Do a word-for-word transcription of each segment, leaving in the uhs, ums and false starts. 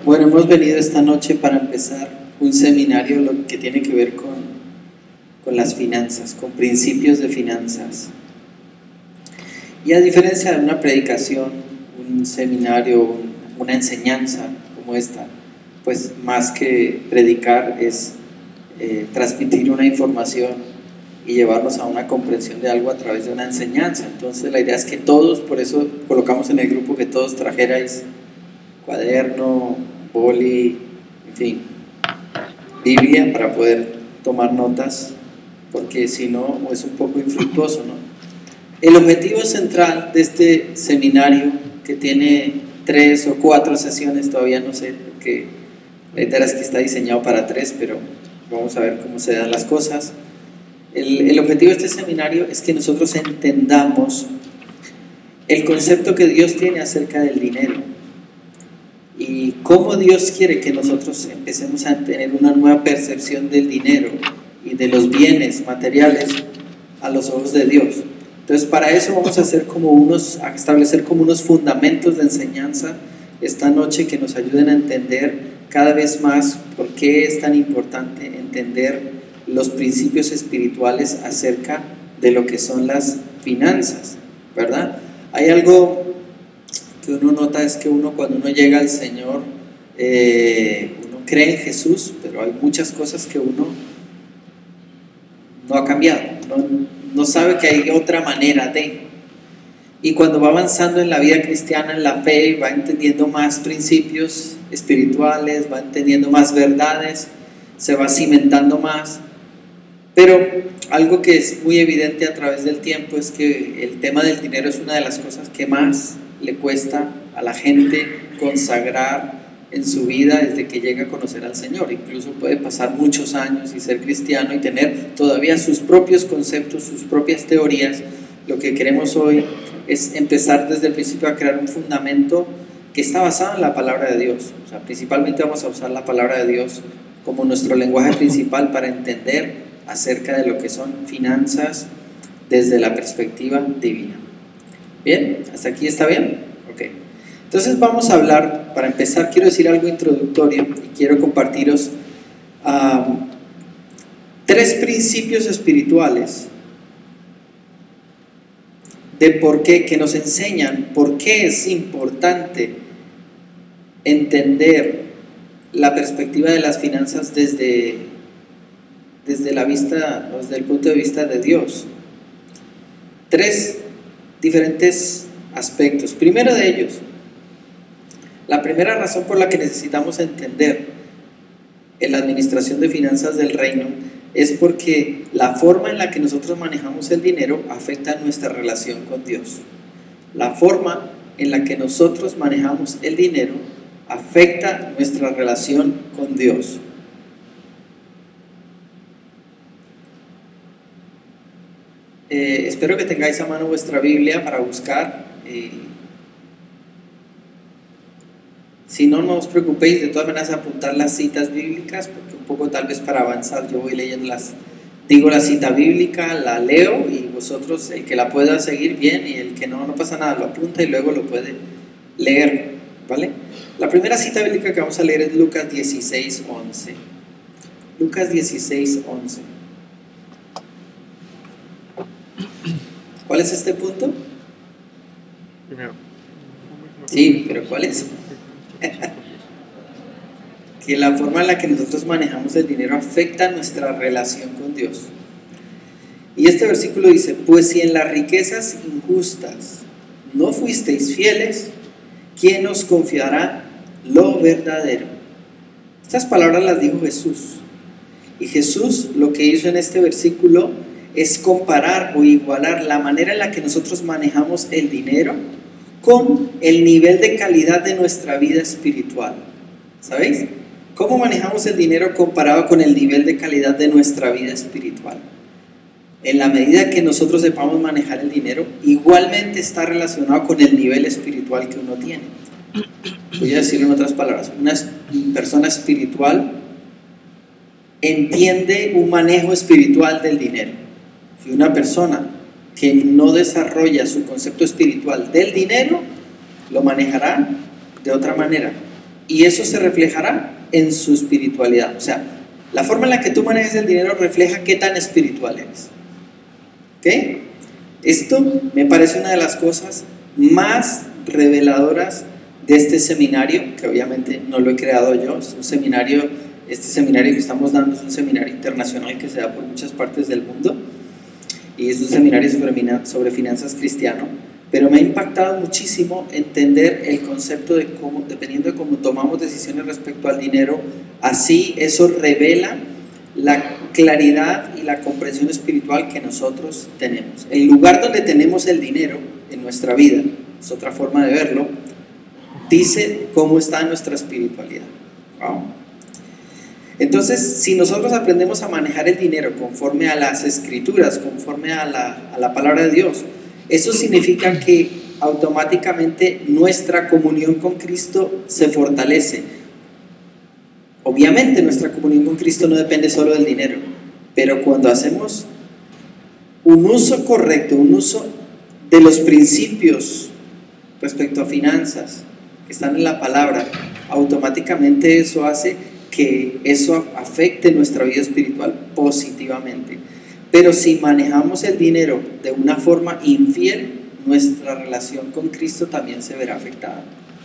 Bueno, hemos venido esta noche para empezar un seminario lo que tiene que ver con, con las finanzas, con principios de finanzas. Y a diferencia de una predicación, un seminario, una enseñanza como esta, pues más que predicar es eh, transmitir una información y llevarnos a una comprensión de algo a través de una enseñanza. Entonces la idea es que todos, por eso colocamos en el grupo que todos trajerais cuaderno, boli, en fin, Biblia para poder tomar notas, porque si no es un poco infructuoso, ¿no? El objetivo central de este seminario, que tiene tres o cuatro sesiones, todavía no sé, porque la idea es que está diseñado para tres, pero vamos a ver cómo se dan las cosas. El, el objetivo de este seminario es que nosotros entendamos el concepto que Dios tiene acerca del dinero y cómo Dios quiere que nosotros empecemos a tener una nueva percepción del dinero y de los bienes materiales a los ojos de Dios. Entonces, para eso vamos a hacer como unos, a establecer como unos fundamentos de enseñanza esta noche que nos ayuden a entender cada vez más por qué es tan importante entender los principios espirituales acerca de lo que son las finanzas, ¿verdad? Hay algo que uno nota, es que uno cuando uno llega al Señor, eh, uno cree en Jesús, pero hay muchas cosas que uno no ha cambiado, no, no sabe que hay otra manera de, y cuando va avanzando en la vida cristiana, en la fe, va entendiendo más principios espirituales, va entendiendo más verdades, se va cimentando más. Pero algo que es muy evidente a través del tiempo es que el tema del dinero es una de las cosas que más le cuesta a la gente consagrar en su vida desde que llega a conocer al Señor. Incluso puede pasar muchos años y ser cristiano y tener todavía sus propios conceptos, sus propias teorías. Lo que queremos hoy es empezar desde el principio a crear un fundamento que está basado en la palabra de Dios. O sea, principalmente vamos a usar la palabra de Dios como nuestro lenguaje principal para entender acerca de lo que son finanzas desde la perspectiva divina. ¿Bien? ¿Hasta aquí está bien? Ok. Entonces vamos a hablar, para empezar quiero decir algo introductorio y quiero compartiros um, tres principios espirituales de por qué, que nos enseñan por qué es importante entender la perspectiva de las finanzas desde, desde la vista, desde el punto de vista de Dios. Tres diferentes aspectos. Primero de ellos, la primera razón por la que necesitamos entender en la administración de finanzas del reino es porque la forma en la que nosotros manejamos el dinero afecta nuestra relación con Dios. La forma en la que nosotros manejamos el dinero afecta nuestra relación con Dios. Eh, espero que tengáis a mano vuestra Biblia para buscar. Eh, si no, no os preocupéis, de todas maneras apuntar las citas bíblicas, porque un poco tal vez para avanzar yo voy leyendo las, digo la cita bíblica, la leo y vosotros, el que la pueda seguir bien y el que no, no pasa nada, lo apunta y luego lo puede leer, ¿vale? La primera cita bíblica que vamos a leer es Lucas dieciséis, once. Lucas dieciséis, once. ¿Cuál es este punto? Primero. Sí, pero ¿cuál es? Que la forma en la que nosotros manejamos el dinero afecta nuestra relación con Dios. Y este versículo dice: pues si en las riquezas injustas no fuisteis fieles, ¿quién os confiará lo verdadero? Estas palabras las dijo Jesús. Y Jesús lo que hizo en este versículo es comparar o igualar la manera en la que nosotros manejamos el dinero con el nivel de calidad de nuestra vida espiritual. ¿Sabéis? ¿Cómo manejamos el dinero comparado con el nivel de calidad de nuestra vida espiritual? En la medida que nosotros sepamos manejar el dinero, igualmente está relacionado con el nivel espiritual que uno tiene. Voy a decirlo en otras palabras: una persona espiritual entiende un manejo espiritual del dinero. Si una persona que no desarrolla su concepto espiritual del dinero, lo manejará de otra manera. y eso se reflejará en su espiritualidad. O sea, la forma en la que tú manejas el dinero refleja qué tan espiritual eres. ¿Ok? Esto me parece una de las cosas más reveladoras de este seminario, que obviamente no lo he creado yo, es un seminario, este seminario que estamos dando es un seminario internacional que se da por muchas partes del mundo, y es un seminario sobre, sobre finanzas cristiano, pero me ha impactado muchísimo entender el concepto de cómo, dependiendo de cómo tomamos decisiones respecto al dinero, así eso revela la claridad y la comprensión espiritual que nosotros tenemos. El lugar donde tenemos el dinero en nuestra vida, es otra forma de verlo, dice cómo está nuestra espiritualidad. Wow. Entonces, si nosotros aprendemos a manejar el dinero conforme a las escrituras, conforme a la, a la palabra de Dios, eso significa que automáticamente nuestra comunión con Cristo se fortalece. Obviamente nuestra comunión con Cristo no depende solo del dinero, pero cuando hacemos un uso correcto, un uso de los principios respecto a finanzas que están en la palabra, automáticamente eso hace que eso afecte nuestra vida espiritual positivamente. Pero si manejamos el dinero de una forma infiel, nuestra relación con Cristo también se verá afectada.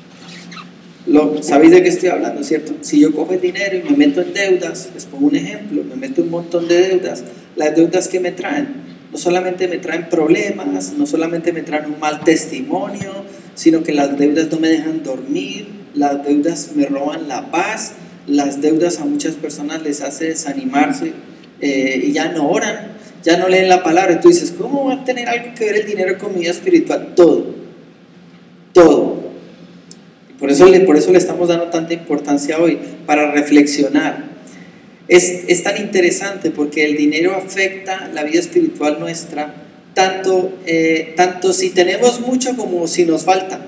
Lo, ¿sabéis de qué estoy hablando, cierto? Si yo cojo el dinero y me meto en deudas, les pongo un ejemplo, me meto un montón de deudas, las deudas que me traen, no solamente me traen problemas, no solamente me traen un mal testimonio, sino que las deudas no me dejan dormir, las deudas me roban la paz, las deudas a muchas personas les hace desanimarse eh, y ya no oran, ya no leen la palabra. Y tú dices, ¿cómo va a tener algo que ver el dinero con mi vida espiritual? Todo, todo. Por eso, le, por eso le estamos dando tanta importancia hoy, para reflexionar. Es, es tan interesante porque el dinero afecta la vida espiritual nuestra, tanto, eh, tanto si tenemos mucho como si nos falta.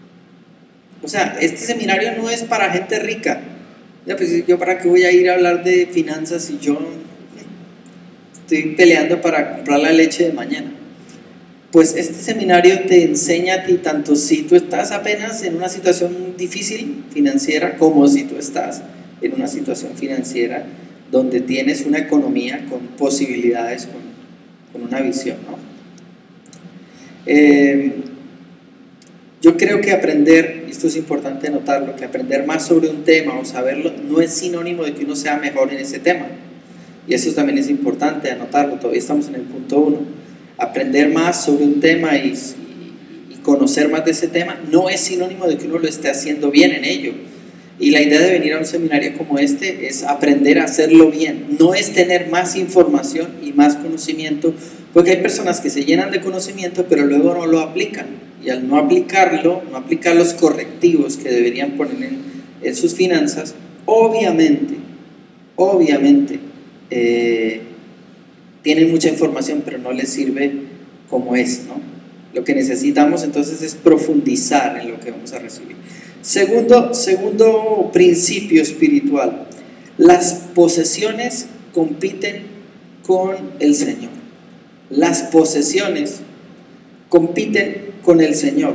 O sea, este seminario no es para gente rica. Ya, pues, yo para qué voy a ir a hablar de finanzas si yo estoy peleando para comprar la leche de mañana. Pues este seminario te enseña a ti, tanto si tú estás apenas en una situación difícil financiera, como si tú estás en una situación financiera donde tienes una economía con posibilidades, con, con una visión, ¿no? Eh, yo creo que aprender, y esto es importante notarlo, que aprender más sobre un tema o saberlo no es sinónimo de que uno sea mejor en ese tema, y eso también es importante anotarlo. Todavía estamos en el punto uno. Aprender más sobre un tema y, y, y conocer más de ese tema no es sinónimo de que uno lo esté haciendo bien en ello. Y la idea de venir a un seminario como este es aprender a hacerlo bien, no es tener más información y más conocimiento, porque hay personas que se llenan de conocimiento pero luego no lo aplican, y al no aplicarlo, no aplicar los correctivos que deberían poner en, en sus finanzas, obviamente, obviamente, eh, tienen mucha información pero no les sirve como es, ¿no? Lo que necesitamos entonces es profundizar en lo que vamos a recibir. Segundo, segundo principio espiritual: las posesiones compiten con el Señor. Las posesiones compiten con el Señor.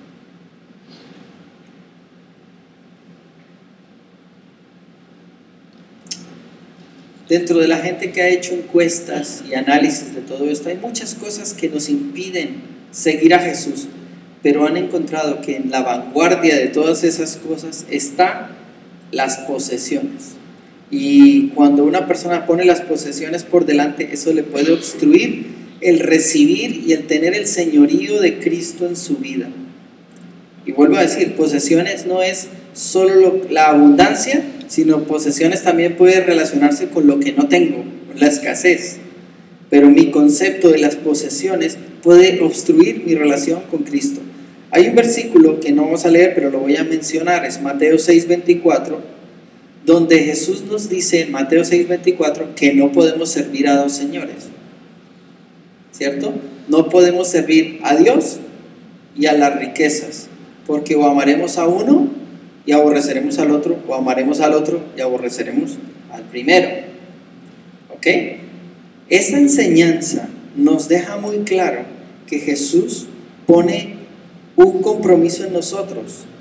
Dentro de la gente que ha hecho encuestas y análisis de todo esto, hay muchas cosas que nos impiden seguir a Jesús, pero han encontrado que en la vanguardia de todas esas cosas están las posesiones. Y cuando una persona pone las posesiones por delante, eso le puede obstruir el recibir y el tener el señorío de Cristo en su vida. Y vuelvo a decir, posesiones no es solo lo, la abundancia, sino posesiones también puede relacionarse con lo que no tengo, con la escasez. Pero mi concepto de las posesiones puede obstruir mi relación con Cristo. Hay un versículo que no vamos a leer, pero lo voy a mencionar, es Mateo seis veinticuatro, donde Jesús nos dice en Mateo seis veinticuatro que no podemos servir a dos señores, ¿cierto? No podemos servir a Dios y a las riquezas, porque o amaremos a uno y aborreceremos al otro, o amaremos al otro y aborreceremos al primero. ¿Ok? Esta enseñanza nos deja muy claro que Jesús pone un compromiso en nosotros,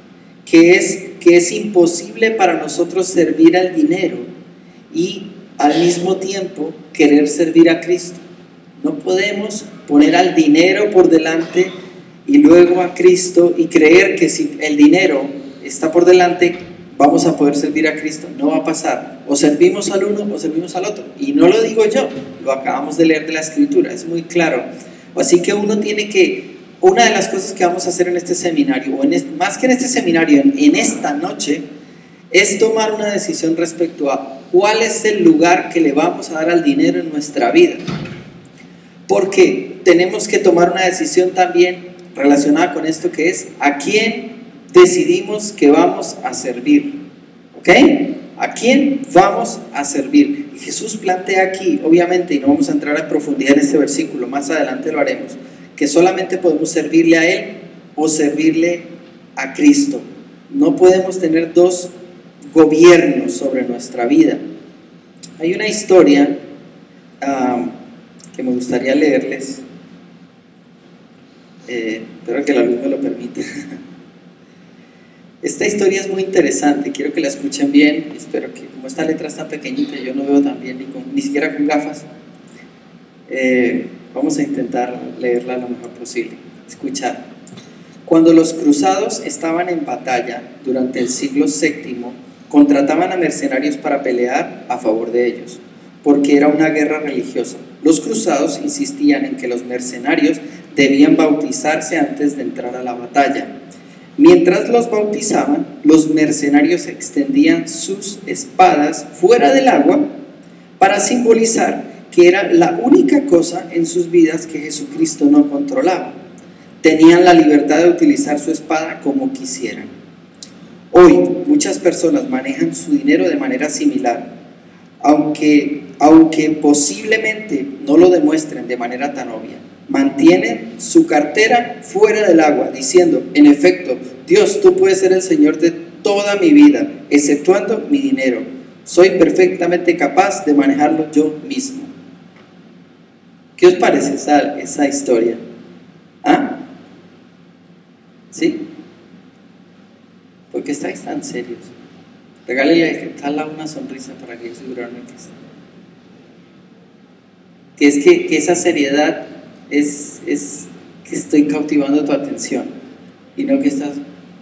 que es, que es imposible para nosotros servir al dinero y al mismo tiempo querer servir a Cristo. No podemos poner al dinero por delante y luego a Cristo y creer que si el dinero está por delante vamos a poder servir a Cristo. No va a pasar. O servimos al uno o servimos al otro. Y no lo digo yo, lo acabamos de leer de la Escritura, es muy claro. Así que uno tiene que, una de las cosas que vamos a hacer en este seminario, o en este, más que en este seminario, en, en esta noche, es tomar una decisión respecto a cuál es el lugar que le vamos a dar al dinero en nuestra vida. Porque tenemos que tomar una decisión también relacionada con esto, que es a quién decidimos que vamos a servir. ¿Ok? ¿A quién vamos a servir? Y Jesús plantea aquí, obviamente, y no vamos a entrar en profundidad en este versículo, más adelante lo haremos, que solamente podemos servirle a Él o servirle a Cristo. No podemos tener dos gobiernos sobre nuestra vida. Hay una historia um, que me gustaría leerles, eh, espero que la luz me lo permita. Esta historia es muy interesante, quiero que la escuchen bien. Espero que, como esta letra es tan pequeñita, yo no veo tan bien, ni, con, ni siquiera con gafas, eh, vamos a intentar leerla lo mejor posible. Escuchad. Cuando los cruzados estaban en batalla durante el siglo séptimo, contrataban a mercenarios para pelear a favor de ellos, porque era una guerra religiosa. Los cruzados insistían en que los mercenarios debían bautizarse antes de entrar a la batalla. Mientras los bautizaban, los mercenarios extendían sus espadas fuera del agua para simbolizar que era la única cosa en sus vidas que Jesucristo no controlaba. Tenían la libertad de utilizar su espada como quisieran. Hoy muchas personas manejan su dinero de manera similar, aunque, aunque posiblemente no lo demuestren de manera tan obvia. Mantienen su cartera fuera del agua, diciendo, en efecto, Dios, tú puedes ser el Señor de toda mi vida, exceptuando mi dinero. Soy perfectamente capaz de manejarlo yo mismo. ¿Qué os parece esa, esa historia? ¿Ah? ¿Sí? ¿Por qué estáis tan serios? Regálele al que está al lado una sonrisa para que asegurarme que está. Que es que, que esa seriedad es, es que estoy cautivando tu atención y no que estás,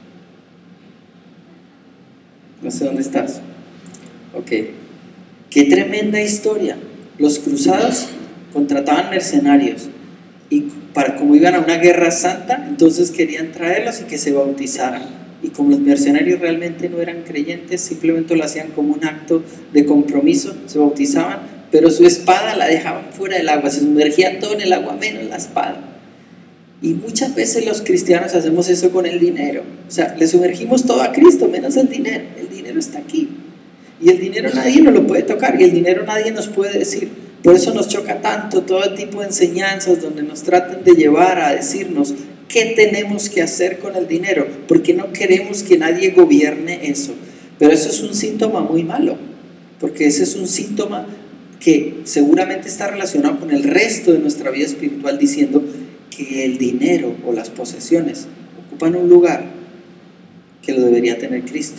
no sé dónde estás. Ok, qué tremenda historia. Los cruzados contrataban mercenarios y para, como iban a una guerra santa, entonces querían traerlos y que se bautizaran. Y como los mercenarios realmente no eran creyentes, simplemente lo hacían como un acto de compromiso, se bautizaban, pero su espada la dejaban fuera del agua, se sumergían todo en el agua menos la espada. Y muchas veces los cristianos hacemos eso con el dinero, o sea, le sumergimos todo a Cristo menos el dinero. El dinero está aquí y el dinero nadie nos lo puede tocar y el dinero nadie nos puede decir. Por eso nos choca tanto todo tipo de enseñanzas donde nos tratan de llevar a decirnos qué tenemos que hacer con el dinero, porque no queremos que nadie gobierne eso. Pero eso es un síntoma muy malo, porque ese es un síntoma que seguramente está relacionado con el resto de nuestra vida espiritual, diciendo que el dinero o las posesiones ocupan un lugar que lo debería tener Cristo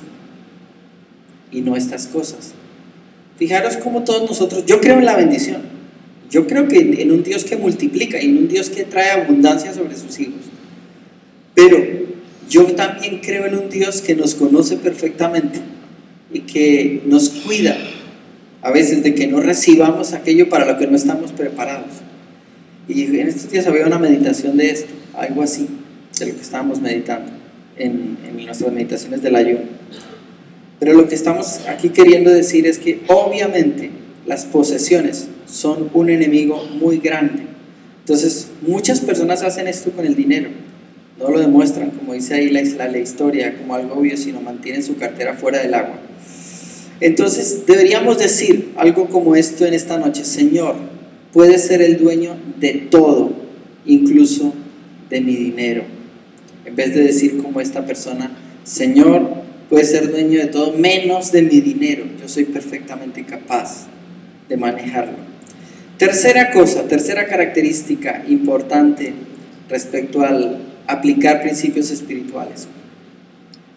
y no estas cosas. Fijaros cómo todos nosotros, yo creo en la bendición, yo creo que en un Dios que multiplica y en un Dios que trae abundancia sobre sus hijos, pero yo también creo en un Dios que nos conoce perfectamente y que nos cuida a veces de que no recibamos aquello para lo que no estamos preparados. Y en estos días había una meditación de esto, algo así, de lo que estábamos meditando en, en nuestras meditaciones del ayuno. Pero lo que estamos aquí queriendo decir es que obviamente las posesiones son un enemigo muy grande. Entonces muchas personas hacen esto con el dinero, no lo demuestran, como dice ahí la, la, la historia, como algo obvio, sino mantienen su cartera fuera del agua. Entonces deberíamos decir algo como esto en esta noche: Señor, puedes ser el dueño de todo, incluso de mi dinero. En vez de decir como esta persona: Señor, puedes ser dueño de todo menos de mi dinero, yo soy perfectamente capaz de manejarlo. Tercera cosa, tercera característica importante respecto al aplicar principios espirituales.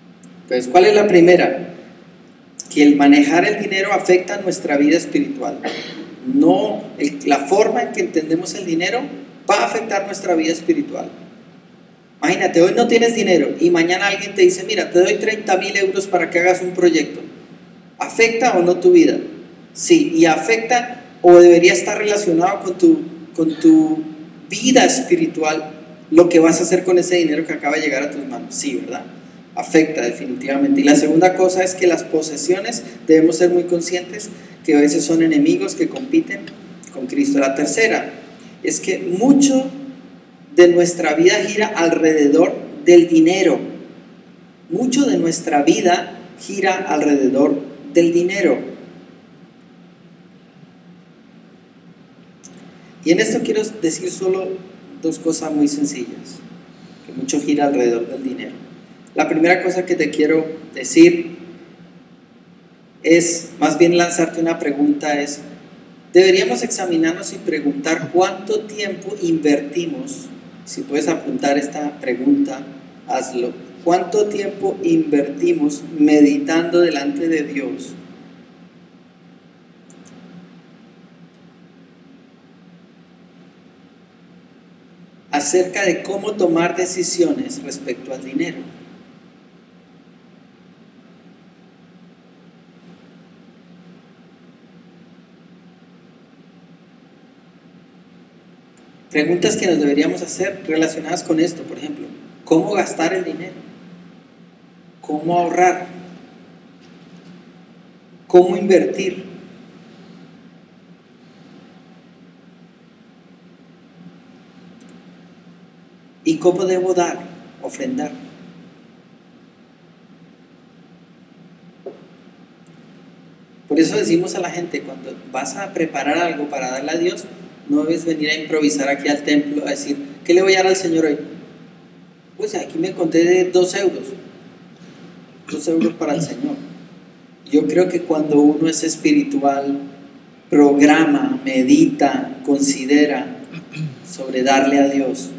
Entonces, ¿cuál es la primera? Que el manejar el dinero afecta nuestra vida espiritual. No, el, la forma en que entendemos el dinero va a afectar nuestra vida espiritual. Imagínate, hoy no tienes dinero y mañana alguien te dice, mira, te doy treinta mil euros para que hagas un proyecto. ¿Afecta o no tu vida? Sí, y afecta o debería estar relacionado con tu, con tu vida espiritual, lo que vas a hacer con ese dinero que acaba de llegar a tus manos. Sí, ¿verdad? Afecta definitivamente. Y la segunda cosa es que las posesiones debemos ser muy conscientes que a veces son enemigos que compiten con Cristo. La tercera es que mucho de nuestra vida gira alrededor del dinero. Mucho de nuestra vida gira alrededor del dinero. Y en esto quiero decir solo dos cosas muy sencillas, que mucho gira alrededor del dinero. La primera cosa que te quiero decir es, más bien lanzarte una pregunta, es, deberíamos examinarnos y preguntar cuánto tiempo invertimos. Si puedes apuntar esta pregunta, hazlo. ¿Cuánto tiempo invertimos meditando delante de Dios acerca de cómo tomar decisiones respecto al dinero? Preguntas que nos deberíamos hacer relacionadas con esto, por ejemplo, ¿cómo gastar el dinero? ¿Cómo ahorrar? ¿Cómo invertir? ¿Y cómo debo dar, ofrendar? Por eso decimos a la gente, cuando vas a preparar algo para darle a Dios, no debes venir a improvisar aquí al templo a decir, ¿qué le voy a dar al Señor hoy? Pues aquí me conté de dos euros. Dos euros para el Señor. Yo creo que cuando uno es espiritual, programa, medita, considera sobre darle a Dios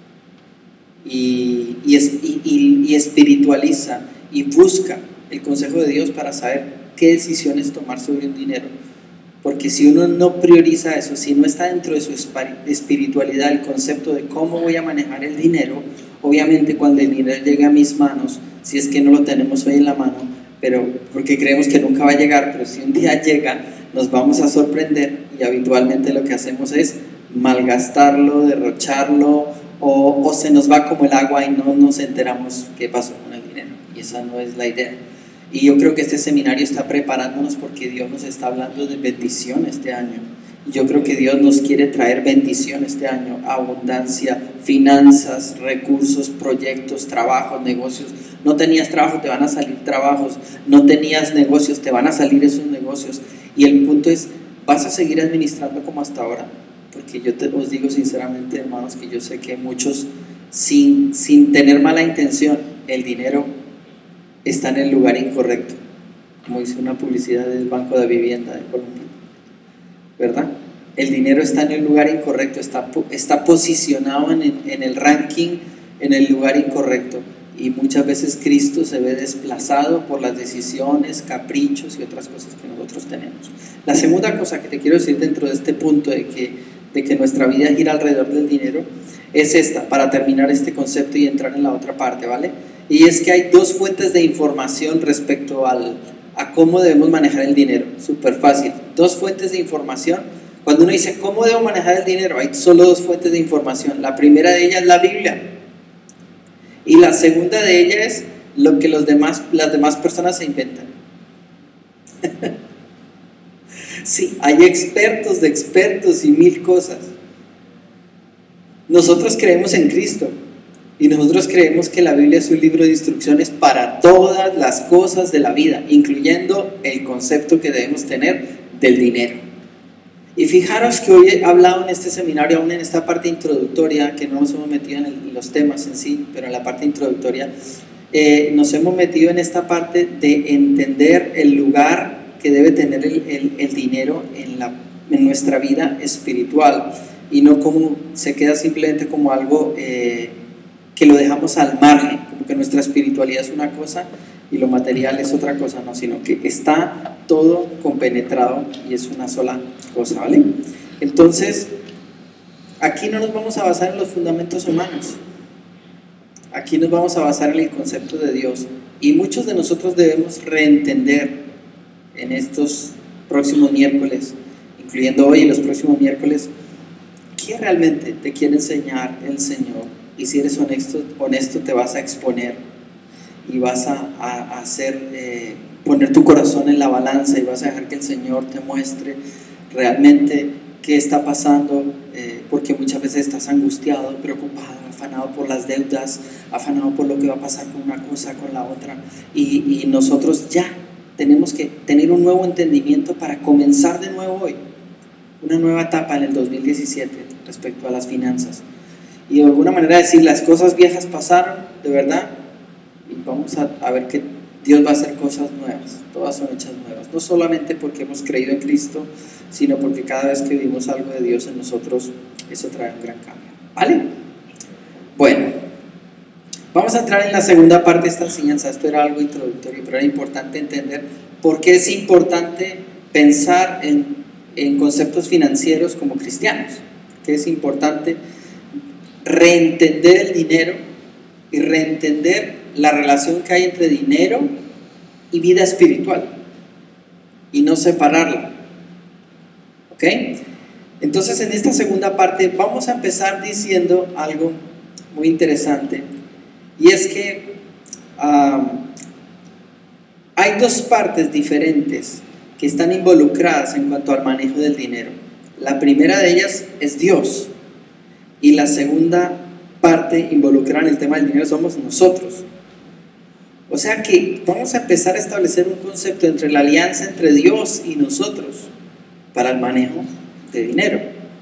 y, y, y, y espiritualiza y busca el consejo de Dios para saber qué decisiones tomar sobre un dinero. Porque si uno no prioriza eso, si no está dentro de su espiritualidad el concepto de cómo voy a manejar el dinero, obviamente cuando el dinero llegue a mis manos, si es que no lo tenemos hoy en la mano, pero porque creemos que nunca va a llegar, pero si un día llega, nos vamos a sorprender y habitualmente lo que hacemos es malgastarlo, derrocharlo o, o se nos va como el agua y no nos enteramos qué pasó con el dinero, y esa no es la idea. Y yo creo que este seminario está preparándonos porque Dios nos está hablando de bendición este año. Yo creo que Dios nos quiere traer bendición este año, abundancia, finanzas, recursos, proyectos, trabajos, negocios. No tenías trabajo, te van a salir trabajos. No tenías negocios, te van a salir esos negocios. Y el punto es, ¿vas a seguir administrando como hasta ahora? Porque yo te, os digo sinceramente, hermanos, que yo sé que muchos, sin, sin tener mala intención, el dinero está en el lugar incorrecto, como dice una publicidad del Banco de Vivienda de Colombia, ¿verdad? El dinero está en el lugar incorrecto, está, está posicionado en el, en el ranking, en el lugar incorrecto, y muchas veces Cristo se ve desplazado por las decisiones, caprichos y otras cosas que nosotros tenemos. La segunda cosa que te quiero decir dentro de este punto de que, de que nuestra vida gira alrededor del dinero es esta, para terminar este concepto y entrar en la otra parte, ¿vale? Y es que hay dos fuentes de información respecto al, a cómo debemos manejar el dinero. Súper fácil. Dos fuentes de información. Cuando uno dice, ¿cómo debo manejar el dinero? Hay solo dos fuentes de información. La primera de ellas es la Biblia. Y la segunda de ellas es lo que los demás, las demás personas se inventan. Sí, hay expertos de expertos y mil cosas. Nosotros creemos en Cristo. Y nosotros creemos que la Biblia es un libro de instrucciones para todas las cosas de la vida, incluyendo el concepto que debemos tener del dinero. Y fijaros que hoy he hablado en este seminario, aún en esta parte introductoria, que no nos hemos metido en el, los temas en sí, pero en la parte introductoria, eh, nos hemos metido en esta parte de entender el lugar que debe tener el, el, el dinero en, la, en nuestra vida espiritual, y no como se queda simplemente como algo... Eh, que lo dejamos al margen, como que nuestra espiritualidad es una cosa y lo material es otra cosa, no, sino que está todo compenetrado y es una sola cosa, ¿vale? Entonces, aquí no nos vamos a basar en los fundamentos humanos, aquí nos vamos a basar en el concepto de Dios, y muchos de nosotros debemos reentender en estos próximos miércoles, incluyendo hoy y los próximos miércoles, ¿qué realmente te quiere enseñar el Señor? Y si eres honesto, honesto te vas a exponer y vas a, a, a hacer, eh, poner tu corazón en la balanza y vas a dejar que el Señor te muestre realmente qué está pasando, eh, porque muchas veces estás angustiado, preocupado, afanado por las deudas, afanado por lo que va a pasar con una cosa, con la otra, y, y nosotros ya tenemos que tener un nuevo entendimiento para comenzar de nuevo hoy, una nueva etapa en el dos mil diecisiete respecto a las finanzas, y de alguna manera decir, las cosas viejas pasaron, de verdad, y vamos a, a ver que Dios va a hacer cosas nuevas, todas son hechas nuevas, no solamente porque hemos creído en Cristo, sino porque cada vez que vivimos algo de Dios en nosotros, eso trae un gran cambio, ¿vale? Bueno, vamos a entrar en la segunda parte de esta enseñanza. Esto era algo introductorio, pero era importante entender por qué es importante pensar en, en conceptos financieros como cristianos, que es importante reentender el dinero y reentender la relación que hay entre dinero y vida espiritual y no separarla, ¿ok? Entonces, en esta segunda parte vamos a empezar diciendo algo muy interesante, y es que um, hay dos partes diferentes que están involucradas en cuanto al manejo del dinero. La primera de ellas es Dios, y la segunda parte involucrada en el tema del dinero somos nosotros. O sea que vamos a empezar a establecer un concepto entre la alianza entre Dios y nosotros para el manejo de dinero.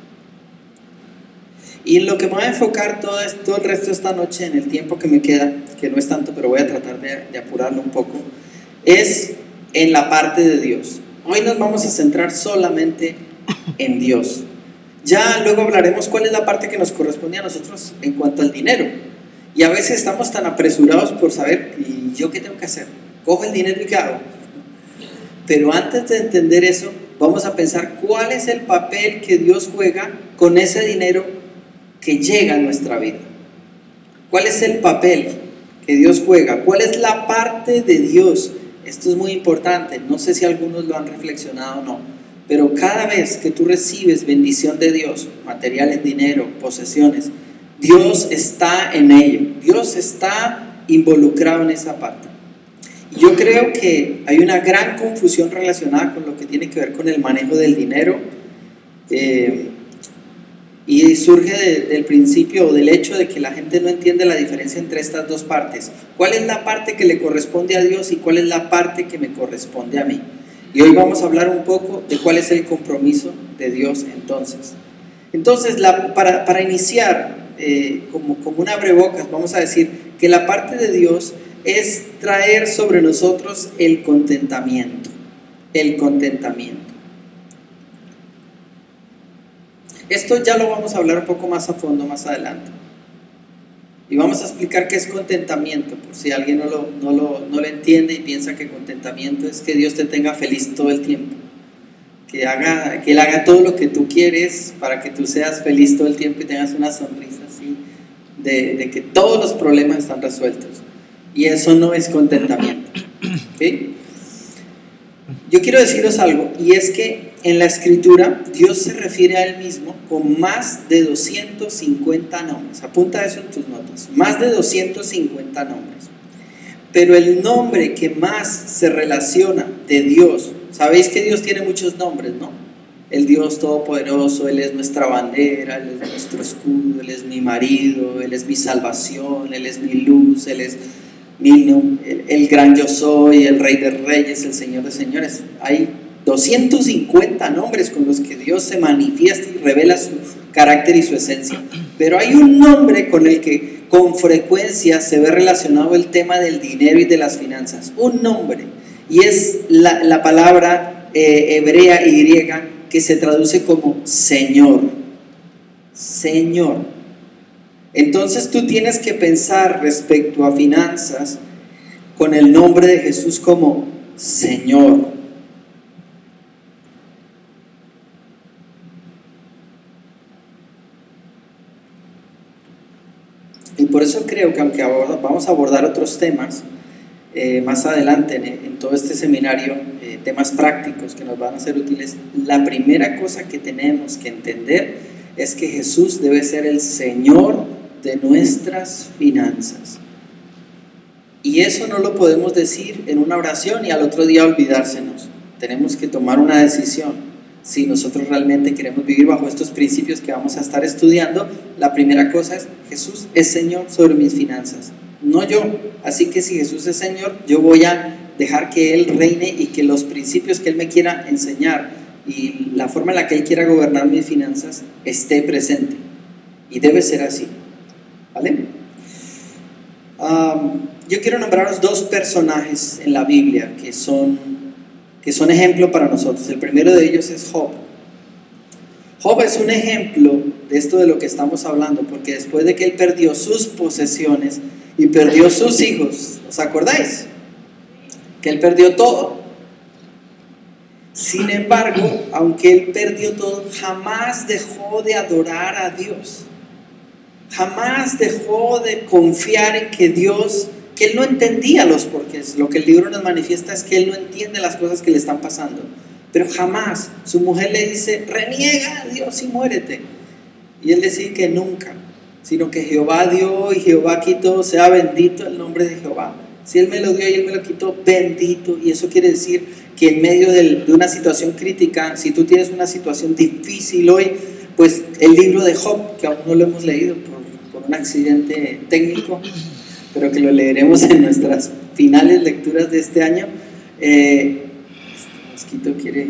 Y en lo que me voy a enfocar todo, esto, todo el resto de esta noche, en el tiempo que me queda, que no es tanto, pero voy a tratar de, de apurarlo un poco, es en la parte de Dios. Hoy nos vamos a centrar solamente en Dios. Ya luego hablaremos cuál es la parte que nos corresponde a nosotros en cuanto al dinero. Y a veces estamos tan apresurados por saber, ¿y yo qué tengo que hacer? ¿Cojo el dinero y qué hago? Pero antes de entender eso, vamos a pensar cuál es el papel que Dios juega con ese dinero que llega a nuestra vida. ¿Cuál es el papel que Dios juega? ¿Cuál es la parte de Dios? Esto es muy importante, no sé si algunos lo han reflexionado o no, pero cada vez que tú recibes bendición de Dios, material en dinero, posesiones, Dios está en ello, Dios está involucrado en esa parte. Y yo creo que hay una gran confusión relacionada con lo que tiene que ver con el manejo del dinero, eh, y surge de, del principio o del hecho de que la gente no entiende la diferencia entre estas dos partes. ¿Cuál es la parte que le corresponde a Dios y cuál es la parte que me corresponde a mí? Y hoy vamos a hablar un poco de cuál es el compromiso de Dios entonces. Entonces, la, para, para iniciar, eh, como, como un abrebocas, vamos a decir que la parte de Dios es traer sobre nosotros el contentamiento. El contentamiento. Esto ya lo vamos a hablar un poco más a fondo más adelante. Y vamos a explicar qué es contentamiento, por si alguien no lo, no lo, no lo entiende y piensa que contentamiento es que Dios te tenga feliz todo el tiempo. Que, haga, que Él haga todo lo que tú quieres para que tú seas feliz todo el tiempo y tengas una sonrisa así de, de que todos los problemas están resueltos. Y eso no es contentamiento. ¿Okay? Yo quiero deciros algo, y es que en la Escritura Dios se refiere a Él mismo con más de doscientos cincuenta nombres. Apunta eso en tus notas, más de doscientos cincuenta nombres. Pero el nombre que más se relaciona de Dios, sabéis que Dios tiene muchos nombres, ¿no? El Dios Todopoderoso, Él es nuestra bandera, Él es nuestro escudo, Él es mi marido, Él es mi salvación, Él es mi luz, Él es mi, el, el gran yo soy, el Rey de Reyes, el Señor de Señores. Hay doscientos cincuenta nombres con los que Dios se manifiesta y revela su carácter y su esencia. Pero hay un nombre con el que con frecuencia se ve relacionado el tema del dinero y de las finanzas. Un nombre, y es la, la palabra eh, hebrea y griega que se traduce como Señor. Señor. Entonces tú tienes que pensar respecto a finanzas con el nombre de Jesús como Señor. Y por eso creo que aunque vamos a abordar otros temas eh, más adelante en, en todo este seminario, eh, temas prácticos que nos van a ser útiles, la primera cosa que tenemos que entender es que Jesús debe ser el Señor de nuestras finanzas. Y eso no lo podemos decir en una oración y al otro día olvidársenos. Tenemos que tomar una decisión. Si nosotros realmente queremos vivir bajo estos principios que vamos a estar estudiando, la primera cosa es: Jesús es Señor sobre mis finanzas, no yo. Así que si Jesús es Señor, yo voy a dejar que Él reine y que los principios que Él me quiera enseñar y la forma en la que Él quiera gobernar mis finanzas esté presente. Y debe ser así, ¿vale? Um, yo quiero nombraros dos personajes en la Biblia que son... que son ejemplo para nosotros. El primero de ellos es Job. Job es un ejemplo de esto de lo que estamos hablando, porque después de que él perdió sus posesiones y perdió sus hijos, ¿os acordáis? Que él perdió todo. Sin embargo, aunque él perdió todo, jamás dejó de adorar a Dios. Jamás dejó de confiar en que Dios... que él no entendía los porqués. Lo que el libro nos manifiesta es que él no entiende las cosas que le están pasando, pero jamás. Su mujer le dice: reniega a Dios y muérete, y él decide que nunca, sino que Jehová dio y Jehová quitó, sea bendito el nombre de Jehová. Si él me lo dio y él me lo quitó, bendito. Y eso quiere decir que en medio de una situación crítica, si tú tienes una situación difícil hoy, pues el libro de Job, que aún no lo hemos leído por, por un accidente técnico, pero que lo leeremos en nuestras finales lecturas de este año. Eh, este mosquito quiere...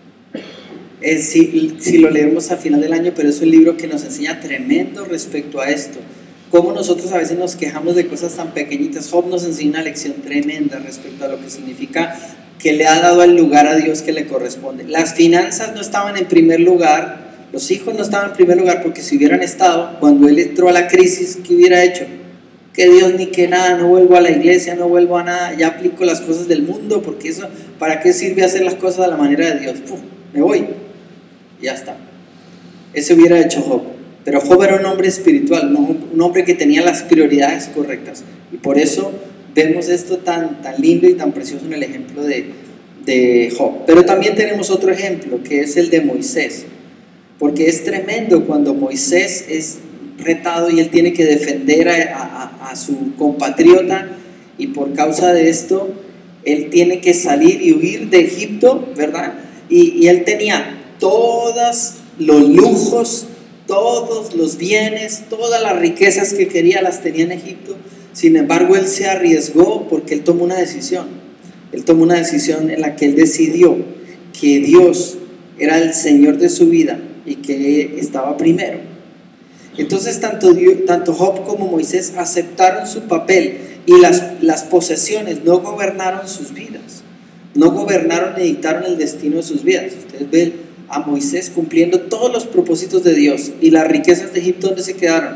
Eh, si, si lo leemos al final del año, pero es un libro que nos enseña tremendo respecto a esto. Cómo nosotros a veces nos quejamos de cosas tan pequeñitas. Job nos enseña una lección tremenda respecto a lo que significa que le ha dado el lugar a Dios que le corresponde. Las finanzas no estaban en primer lugar, los hijos no estaban en primer lugar, porque si hubieran estado, cuando él entró a la crisis, ¿qué hubiera hecho? Que Dios ni que nada, no vuelvo a la iglesia, no vuelvo a nada, ya aplico las cosas del mundo, porque eso, ¿para qué sirve hacer las cosas a la manera de Dios? Puf, me voy, ya está. Ese hubiera hecho Job. Pero Job era un hombre espiritual, un hombre que tenía las prioridades correctas, y por eso vemos esto tan, tan lindo y tan precioso en el ejemplo de, de Job. Pero también tenemos otro ejemplo, que es el de Moisés, porque es tremendo cuando Moisés es retado y él tiene que defender a, a, a su compatriota, y por causa de esto él tiene que salir y huir de Egipto, ¿verdad? Y, y él tenía todos los lujos, todos los bienes, todas las riquezas que quería las tenía en Egipto. Sin embargo, él se arriesgó porque él tomó una decisión. Él tomó una decisión en la que él decidió que Dios era el Señor de su vida y que estaba primero. Entonces tanto, Dios, tanto Job como Moisés aceptaron su papel, y las, las posesiones no gobernaron sus vidas, no gobernaron ni dictaron el destino de sus vidas. Ustedes ven a Moisés cumpliendo todos los propósitos de Dios, y las riquezas de Egipto, ¿dónde se quedaron?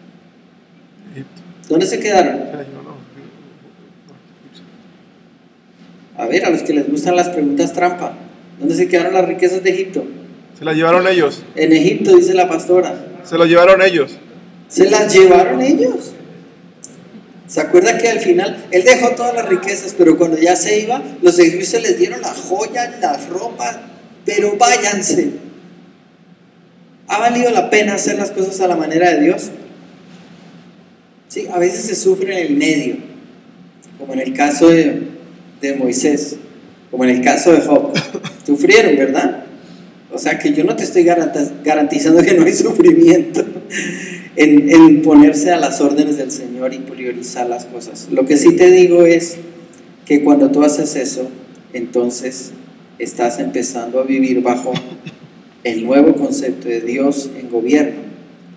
¿Dónde se quedaron? A ver, a los que les gustan las preguntas trampa, ¿dónde se quedaron las riquezas de Egipto? Se las llevaron ellos. En Egipto, dice la pastora. Se las llevaron ellos. Se las llevaron ellos. ¿Se acuerda que al final él dejó todas las riquezas, pero cuando ya se iba, los egipcios les dieron las joyas, las ropas, pero váyanse? ¿Ha valido la pena hacer las cosas a la manera de Dios? Sí, a veces se sufre en el medio, como en el caso de, de Moisés, como en el caso de Job. Sufrieron, ¿verdad? O sea que yo no te estoy garantizando que no hay sufrimiento en, en ponerse a las órdenes del Señor y priorizar las cosas. Lo que sí te digo es que cuando tú haces eso, entonces estás empezando a vivir bajo el nuevo concepto de Dios en gobierno.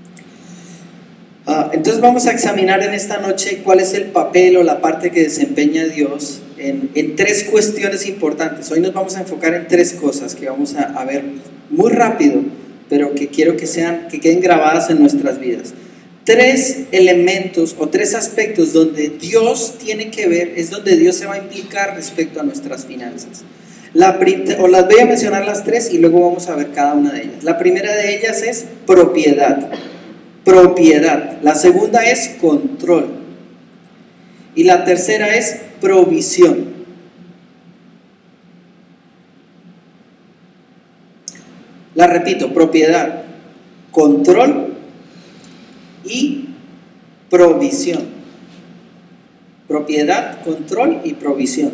Uh, entonces vamos a examinar en esta noche cuál es el papel o la parte que desempeña Dios en, en tres cuestiones importantes. Hoy nos vamos a enfocar en tres cosas que vamos a, a ver muy rápido, pero que quiero que sean, que queden grabadas en nuestras vidas. tres elementos o tres aspectos donde Dios tiene que ver, es donde Dios se va a implicar respecto a nuestras finanzas. La prim- o las voy a mencionar las tres y luego vamos a ver cada una de ellas. La primera de ellas es propiedad. Propiedad. La segunda es control. Y la tercera es provisión. La repito, propiedad, control y provisión. Propiedad, control y provisión.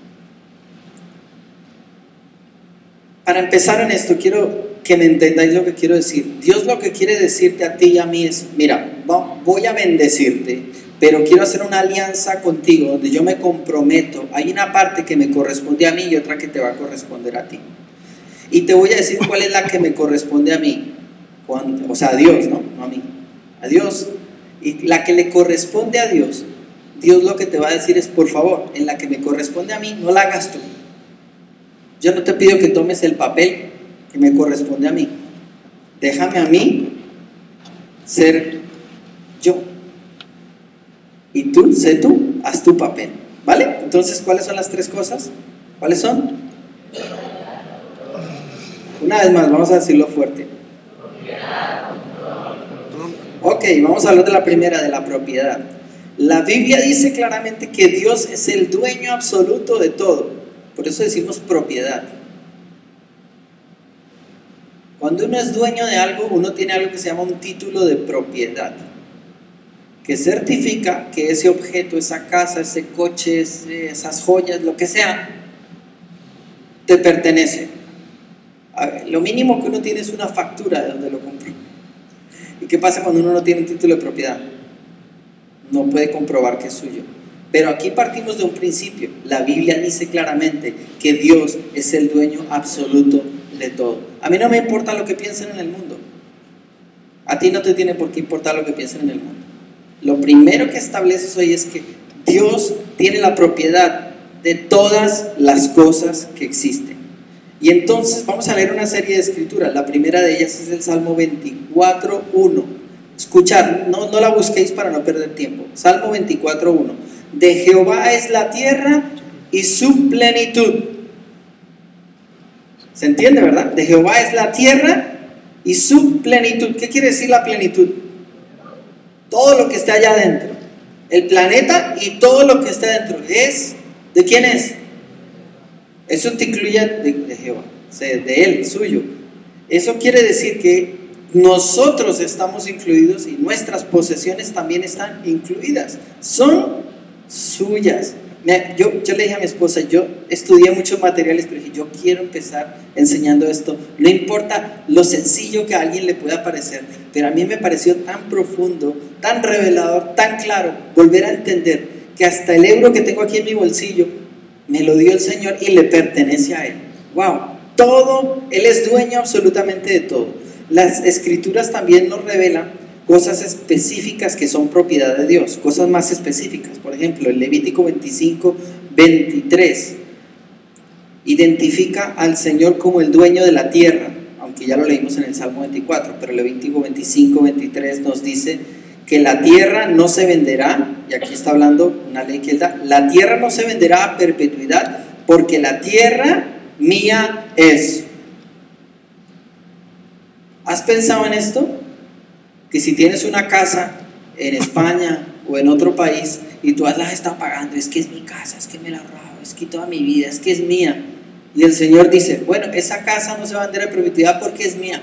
Para empezar en esto, quiero que me entendáis lo que quiero decir. Dios lo que quiere decirte a ti y a mí es, mira, voy a bendecirte, pero quiero hacer una alianza contigo donde yo me comprometo. Hay una parte que me corresponde a mí y otra que te va a corresponder a ti. Y te voy a decir cuál es la que me corresponde a mí. Cuando, o sea, a Dios, ¿no? No a mí. A Dios. Y la que le corresponde a Dios, Dios lo que te va a decir es, por favor, en la que me corresponde a mí, no la hagas tú. Yo no te pido que tomes el papel que me corresponde a mí. Déjame a mí ser yo. Y tú, sé tú, haz tu papel. ¿Vale? Entonces, ¿cuáles son las tres cosas? ¿Cuáles son? Una vez más, vamos a decirlo fuerte. Ok, vamos a hablar de la primera, de la propiedad. La Biblia dice claramente que Dios es el dueño absoluto de todo. Por eso decimos propiedad. Cuando uno es dueño de algo, uno tiene algo que se llama un título de propiedad, que certifica que ese objeto, esa casa, ese coche, esas joyas, lo que sea, te pertenece. A ver, lo mínimo que uno tiene es una factura de donde lo compró. ¿Y qué pasa cuando uno no tiene un título de propiedad? No puede comprobar que es suyo. Pero aquí partimos de un principio. La Biblia dice claramente que Dios es el dueño absoluto de todo. A mí no me importa lo que piensen en el mundo. A ti no te tiene por qué importar lo que piensen en el mundo. Lo primero que estableces hoy es que Dios tiene la propiedad de todas las cosas que existen. Y entonces vamos a leer una serie de escrituras. La primera de ellas es el Salmo veinticuatro uno. Escuchad, no, no la busquéis para no perder tiempo. Salmo veinticuatro uno. De Jehová es la tierra y su plenitud. ¿Se entiende, verdad? De Jehová es la tierra y su plenitud. ¿Qué quiere decir la plenitud? Todo lo que está allá adentro. El planeta y todo lo que está adentro. ¿Es? ¿De quién es? Eso te incluye de, de Jehová, o sea, de él, suyo. Eso quiere decir que nosotros estamos incluidos y nuestras posesiones también están incluidas. Son suyas. Yo, yo le dije a mi esposa, yo estudié muchos materiales, pero dije, yo quiero empezar enseñando esto. No importa lo sencillo que a alguien le pueda parecer, pero a mí me pareció tan profundo, tan revelador, tan claro, volver a entender que hasta el euro que tengo aquí en mi bolsillo me lo dio el Señor y le pertenece a Él. ¡Wow! Todo, Él es dueño absolutamente de todo. Las escrituras también nos revelan cosas específicas que son propiedad de Dios, cosas más específicas. Por ejemplo, el Levítico veinticinco, veintitrés identifica al Señor como el dueño de la tierra, aunque ya lo leímos en el Salmo veinticuatro, pero el Levítico veinticinco, veintitrés nos dice que la tierra no se venderá, y aquí está hablando una ley que él da, la tierra no se venderá a perpetuidad, porque la tierra mía es. ¿Has pensado en esto? Que si tienes una casa en España o en otro país y tú la estás pagando, es que es mi casa, es que me la ahorrado, es que toda mi vida, es que es mía, y el Señor dice, bueno, esa casa no se va a vender a perpetuidad porque es mía.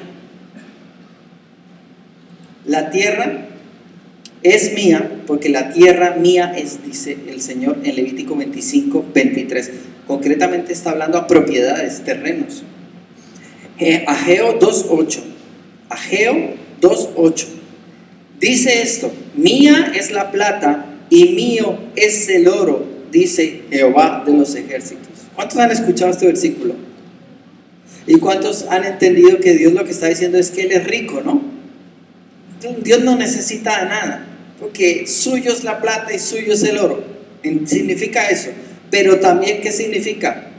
La tierra es mía porque la tierra mía es, dice el Señor en Levítico veinticinco, veintitrés. Concretamente está hablando a propiedades, terrenos. Ageo dos ocho. Ageo dos ocho. Dice esto: mía es la plata y mío es el oro, dice Jehová de los ejércitos. ¿Cuántos han escuchado este versículo? ¿Y cuántos han entendido que Dios lo que está diciendo es que Él es rico, no? Dios no necesita nada, porque suyo es la plata y suyo es el oro. Significa eso. Pero también, ¿qué significa?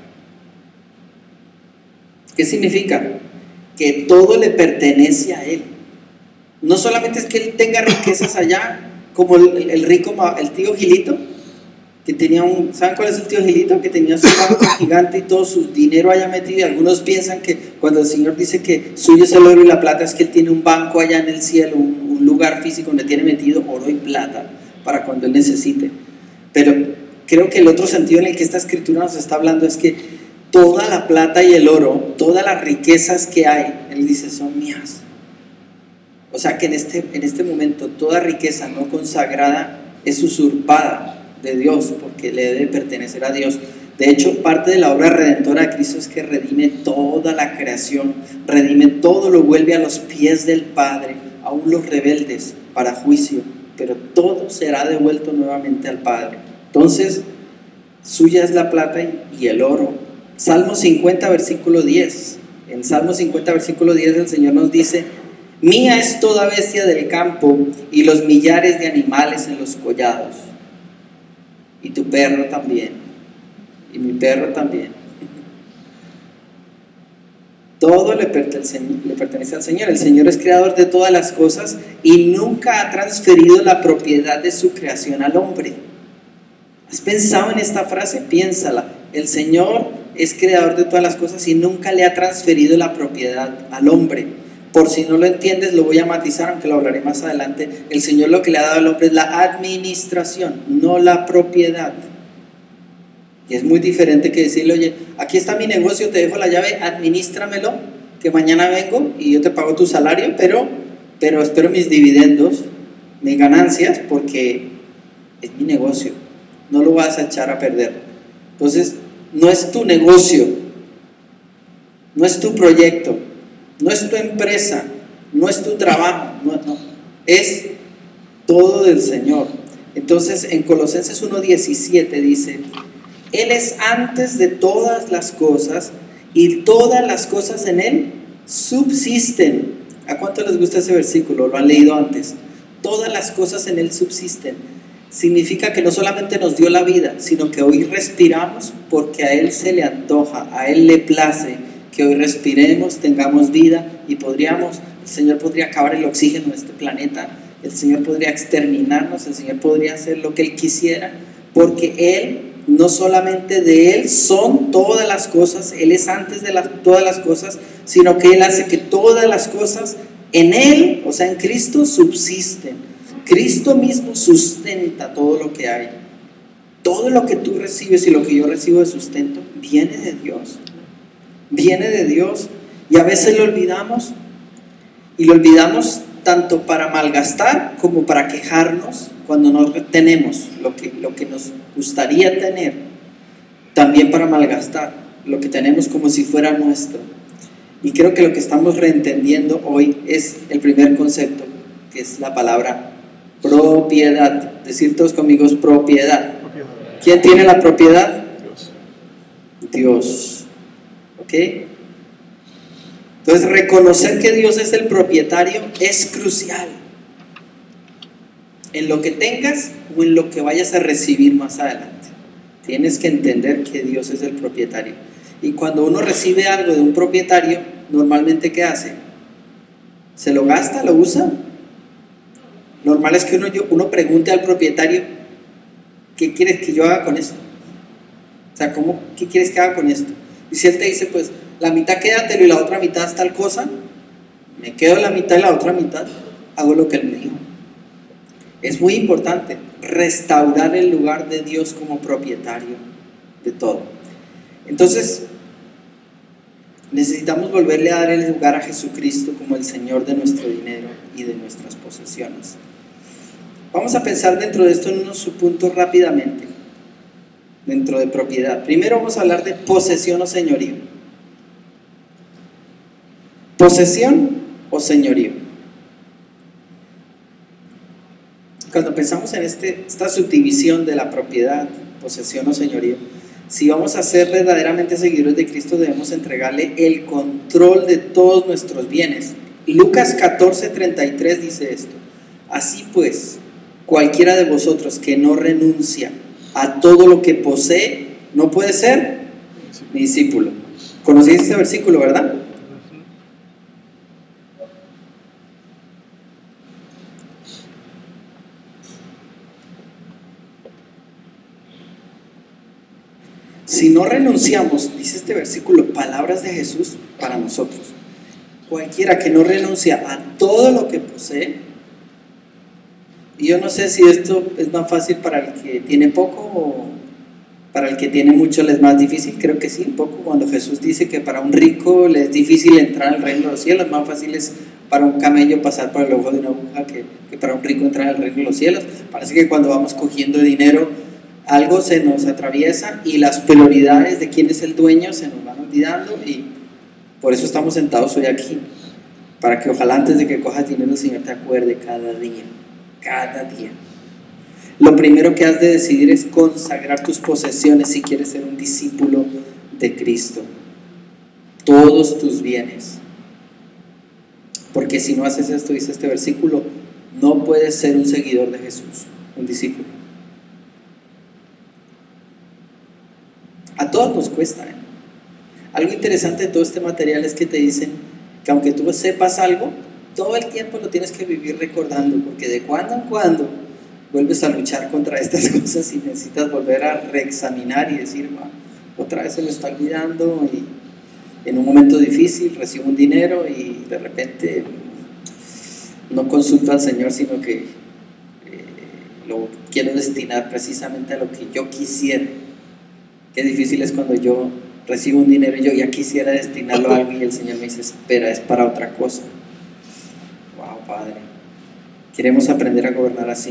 ¿Qué significa? Que todo le pertenece a Él. no solamente es que él tenga riquezas allá, como el, el rico, el tío Gilito, que tenía un, ¿saben cuál es el tío Gilito? Que tenía su banco gigante y todo su dinero allá metido, y algunos piensan que cuando el Señor dice que suyo es el oro y la plata, es que él tiene un banco allá en el cielo, un, un lugar físico donde tiene metido oro y plata, para cuando él necesite. Pero creo que el otro sentido en el que esta escritura nos está hablando es que toda la plata y el oro, todas las riquezas que hay, él dice, son mías. O sea que en este, en este momento toda riqueza no consagrada es usurpada de Dios, porque le debe pertenecer a Dios. De hecho, parte de la obra redentora de Cristo es que redime toda la creación, redime todo, lo vuelve a los pies del Padre, aún los rebeldes, para juicio, pero todo será devuelto nuevamente al Padre. Entonces, suya es la plata y el oro. Salmo cincuenta, versículo diez. En Salmo cincuenta, versículo diez, el Señor nos dice: mía es toda bestia del campo y los millares de animales en los collados. Y tu perro también, y mi perro también. Todo le pertenece, le pertenece al Señor. El Señor es creador de todas las cosas y nunca ha transferido la propiedad de su creación al hombre. ¿Has pensado en esta frase? Piénsala. El Señor es creador de todas las cosas y nunca le ha transferido la propiedad al hombre. Por si no lo entiendes, lo voy a matizar, aunque lo hablaré más adelante. El Señor lo que le ha dado al hombre es la administración, no la propiedad. Y es muy diferente que decirle: oye, aquí está mi negocio, te dejo la llave, administramelo, que mañana vengo y yo te pago tu salario, pero, pero espero mis dividendos, mis ganancias, porque es mi negocio, no lo vas a echar a perder. Entonces, no es tu negocio, no es tu proyecto, no es tu empresa, no es tu trabajo, no, no, es todo del Señor. Entonces en Colosenses uno diecisiete dice: Él es antes de todas las cosas y todas las cosas en Él subsisten. ¿A cuánto les gusta ese versículo? Lo han leído antes. Todas las cosas en Él subsisten. Significa que no solamente nos dio la vida, sino que hoy respiramos porque a Él se le antoja, a Él le place que hoy respiremos, tengamos vida y podríamos, el Señor podría acabar el oxígeno de este planeta, el Señor podría exterminarnos, el Señor podría hacer lo que Él quisiera, porque Él, no solamente de Él son todas las cosas, Él es antes de las, todas las cosas, sino que Él hace que todas las cosas en Él, o sea en Cristo, subsisten. Cristo mismo sustenta todo lo que hay. Todo lo que tú recibes y lo que yo recibo de sustento viene de Dios. Viene de Dios, y a veces lo olvidamos, y lo olvidamos tanto para malgastar como para quejarnos cuando no tenemos lo que, lo que nos gustaría tener, también para malgastar lo que tenemos como si fuera nuestro. Y creo que lo que estamos reentendiendo hoy es el primer concepto, que es la palabra propiedad. Decir todos conmigo es propiedad. ¿Quién tiene la propiedad? Dios. Dios. ¿Ok? Entonces, reconocer que Dios es el propietario es crucial en lo que tengas o en lo que vayas a recibir más adelante. Tienes que entender que Dios es el propietario. Y cuando uno recibe algo de un propietario, normalmente ¿qué hace? ¿Se lo gasta? ¿Lo usa? Normal es que uno, uno pregunte al propietario: ¿qué quieres que yo haga con esto? O sea, ¿cómo, ¿qué quieres que haga con esto? Y si él te dice: pues la mitad quédatelo y la otra mitad es tal cosa, me quedo la mitad y la otra mitad hago lo que él me dijo. Es muy importante restaurar el lugar de Dios como propietario de todo. Entonces necesitamos volverle a dar el lugar a Jesucristo como el Señor de nuestro dinero y de nuestras posesiones. Vamos a pensar dentro de esto en unos subpuntos rápidamente. Dentro de propiedad, primero vamos a hablar de posesión o señorío. Posesión o señorío. Cuando pensamos en este, esta subdivisión de la propiedad, posesión o señorío, si vamos a ser verdaderamente seguidores de Cristo, debemos entregarle el control de todos nuestros bienes. Lucas catorce, treinta y tres dice esto: así pues, cualquiera de vosotros que no renuncia a todo lo que posee, no puede ser mi discípulo. ¿Conocéis este versículo, verdad? Si no renunciamos, dice este versículo, palabras de Jesús para nosotros. Cualquiera que no renuncia a todo lo que posee, y yo no sé si esto es más fácil para el que tiene poco o para el que tiene mucho le es más difícil. Creo que sí, un poco. Cuando Jesús dice que para un rico le es difícil entrar al reino de los cielos, más fácil es para un camello pasar por el ojo de una aguja que, que para un rico entrar al reino de los cielos. Parece que cuando vamos cogiendo dinero, algo se nos atraviesa y las prioridades de quién es el dueño se nos van olvidando, y por eso estamos sentados hoy aquí, para que ojalá antes de que cojas dinero el Señor te acuerde cada día, cada día. Lo primero que has de decidir es consagrar tus posesiones si quieres ser un discípulo de Cristo. Todos tus bienes. Porque si no haces esto, dice este versículo, no puedes ser un seguidor de Jesús, un discípulo. A todos nos cuesta, ¿eh? Algo interesante de todo este material es que te dicen que aunque tú sepas algo, todo el tiempo lo tienes que vivir recordando, porque de cuando en cuando vuelves a luchar contra estas cosas y necesitas volver a reexaminar y decir, wow, otra vez se me está olvidando, y en un momento difícil recibo un dinero y de repente no consulto al Señor, sino que eh, lo quiero destinar precisamente a lo que yo quisiera. Qué difícil es cuando yo recibo un dinero y yo ya quisiera destinarlo a algo y el Señor me dice, espera, es para otra cosa. Wow, Padre, queremos aprender a gobernar así.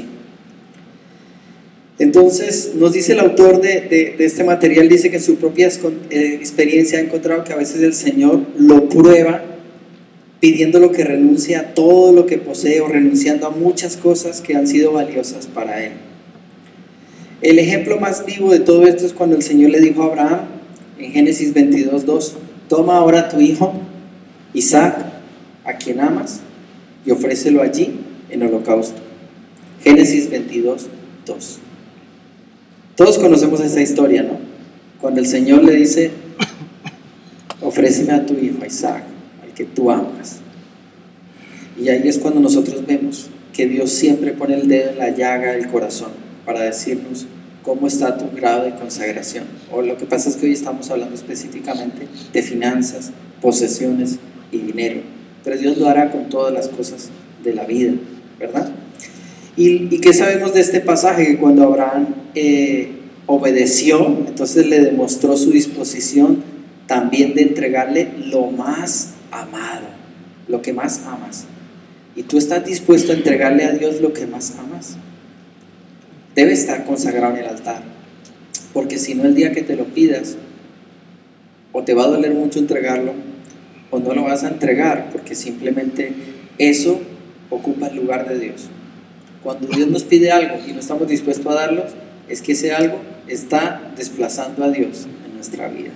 Entonces nos dice el autor de, de, de este material, dice que en su propia eh, experiencia ha encontrado que a veces el Señor lo prueba pidiéndolo que renuncie a todo lo que posee o renunciando a muchas cosas que han sido valiosas para él. El ejemplo más vivo de todo esto es cuando el Señor le dijo a Abraham en Génesis veintidós dos, toma ahora a tu hijo Isaac, a quien amas, y ofrécelo allí en holocausto. Génesis veintidós dos. Todos conocemos esa historia, ¿no? Cuando el Señor le dice, ofréceme a tu hijo Isaac, al que tú amas. Y ahí es cuando nosotros vemos que Dios siempre pone el dedo en la llaga del corazón para decirnos cómo está tu grado de consagración. O lo que pasa es que hoy estamos hablando específicamente de finanzas, posesiones y dinero, pero Dios lo hará con todas las cosas de la vida, ¿verdad? ¿Y, y qué sabemos de este pasaje? Que cuando Abraham eh, obedeció, entonces le demostró su disposición también de entregarle lo más amado, lo que más amas. ¿Y tú estás dispuesto a entregarle a Dios lo que más amas? Debe estar consagrado en el altar, porque si no, el día que te lo pidas, o te va a doler mucho entregarlo, o no lo vas a entregar, porque simplemente eso ocupa el lugar de Dios. Cuando Dios nos pide algo y no estamos dispuestos a darlo, es que ese algo está desplazando a Dios en nuestra vida.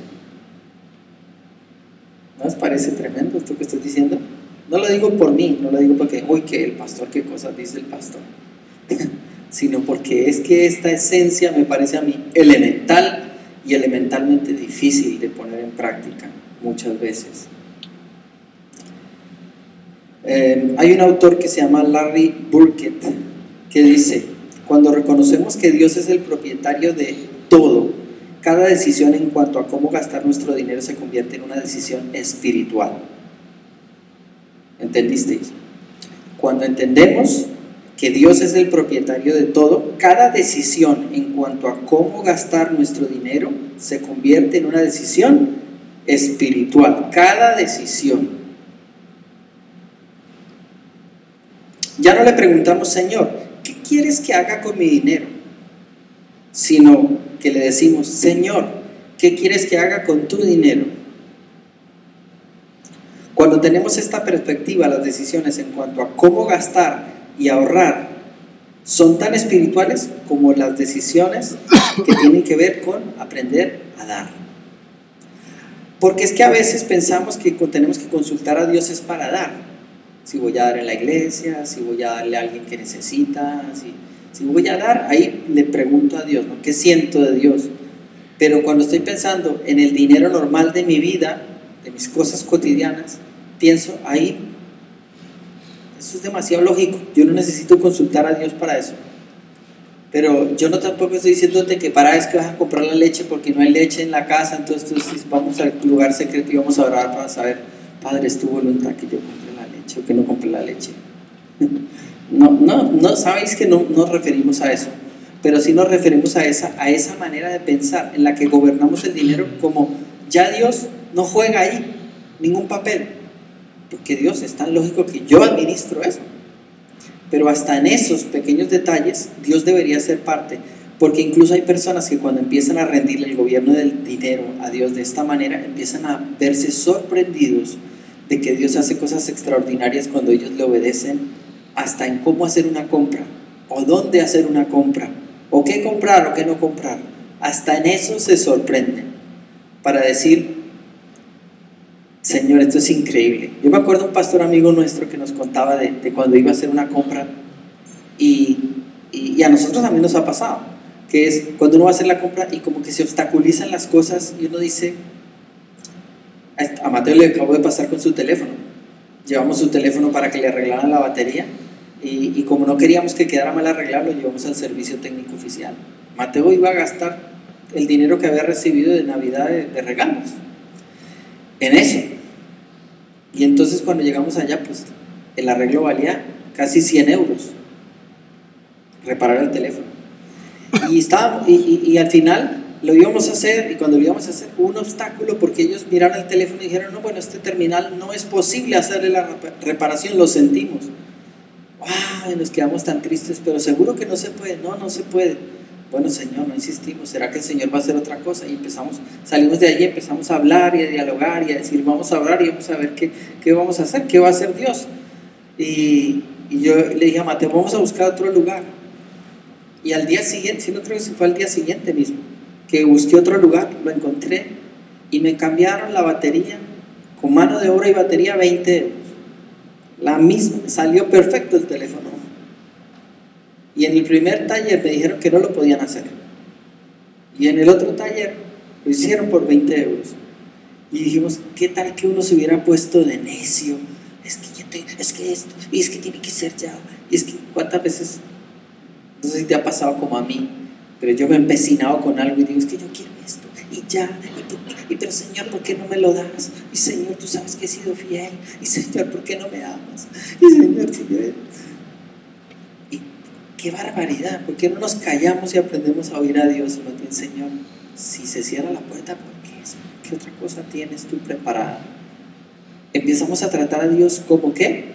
¿No les parece tremendo esto que estoy diciendo? No lo digo por mí, no lo digo porque, uy, que el pastor, qué cosas dice el pastor, sino porque es que esta esencia me parece a mí elemental y elementalmente difícil de poner en práctica muchas veces. Eh, hay un autor que se llama Larry Burkett que dice, cuando reconocemos que Dios es el propietario de todo, cada decisión en cuanto a cómo gastar nuestro dinero se convierte en una decisión espiritual. ¿Entendisteis? Cuando entendemos que Dios es el propietario de todo, cada decisión en cuanto a cómo gastar nuestro dinero se convierte en una decisión espiritual. Cada decisión. Ya no le preguntamos, Señor, ¿qué quieres que haga con mi dinero? Sino que le decimos, Señor, ¿qué quieres que haga con tu dinero? Cuando tenemos esta perspectiva, las decisiones en cuanto a cómo gastar y ahorrar son tan espirituales como las decisiones que tienen que ver con aprender a dar. Porque es que a veces pensamos que tenemos que consultar a Dios es para dar. Si voy a dar en la iglesia, si voy a darle a alguien que necesita, si, si voy a dar, ahí le pregunto a Dios, ¿no? ¿Qué siento de Dios? Pero cuando estoy pensando en el dinero normal de mi vida, de mis cosas cotidianas, pienso ahí, eso es demasiado lógico, yo no necesito consultar a Dios para eso. Pero yo no tampoco estoy diciéndote que para vez que vas a comprar la leche porque no hay leche en la casa, entonces tú dices, vamos al lugar secreto y vamos a orar para saber, Padre, es tu voluntad que yo compre la leche o que no compre la leche. No, no, no, sabéis que no nos referimos a eso, pero sí nos referimos a esa, a esa manera de pensar en la que gobernamos el dinero como ya Dios no juega ahí ningún papel, porque Dios es tan lógico que yo administro eso. Pero hasta en esos pequeños detalles Dios debería ser parte, porque incluso hay personas que cuando empiezan a rendirle el gobierno del dinero a Dios de esta manera, empiezan a verse sorprendidos de que Dios hace cosas extraordinarias cuando ellos le obedecen, hasta en cómo hacer una compra, o dónde hacer una compra, o qué comprar o qué no comprar. Hasta en eso se sorprenden para decir, Señor, esto es increíble. Yo me acuerdo de un pastor amigo nuestro que nos contaba de, de cuando iba a hacer una compra y, y, y a nosotros también nos ha pasado, que es cuando uno va a hacer la compra y como que se obstaculizan las cosas y uno dice, a Mateo le acabo de pasar con su teléfono, llevamos su teléfono para que le arreglaran la batería y, y como no queríamos que quedara mal arreglado, lo llevamos al servicio técnico oficial. Mateo iba a gastar el dinero que había recibido de Navidad de, de regalos en eso. Y entonces cuando llegamos allá, pues el arreglo valía casi cien euros, reparar el teléfono. Y, estaba, y, y, y al final lo íbamos a hacer, y cuando lo íbamos a hacer hubo un obstáculo porque ellos miraron el teléfono y dijeron, no, bueno, este terminal no es posible hacerle la reparación, lo sentimos. ¡Wow! Y nos quedamos tan tristes, pero seguro que no se puede. No, no se puede. Bueno, Señor, no insistimos, ¿será que el Señor va a hacer otra cosa? Y empezamos, salimos de allí, empezamos a hablar y a dialogar y a decir, vamos a orar y vamos a ver qué, qué vamos a hacer, qué va a hacer Dios. Y, y yo le dije a Mateo, vamos a buscar otro lugar. Y al día siguiente, si no creo que fue al día siguiente mismo, que busqué otro lugar, lo encontré y me cambiaron la batería, con mano de obra y batería, veinte euros. La misma, salió perfecto el teléfono. Y en el primer taller me dijeron que no lo podían hacer. Y en el otro taller lo hicieron por veinte euros. Y dijimos, ¿qué tal que uno se hubiera puesto de necio? Es que, yo te, es que esto, y es que tiene que ser ya. Y es que, ¿cuántas veces? No sé si te ha pasado como a mí, pero yo me he empecinado con algo y digo, es que yo quiero esto, y ya, y, y pero Señor, ¿por qué no me lo das? Y Señor, tú sabes que he sido fiel. Y Señor, ¿por qué no me amas? Y Señor, Señor. ¡Qué barbaridad! ¿Por qué no nos callamos y aprendemos a oír a Dios? Más bien, Señor, si se cierra la puerta, ¿por qué? ¿Qué otra cosa tienes tú preparada? Empezamos a tratar a Dios como ¿qué?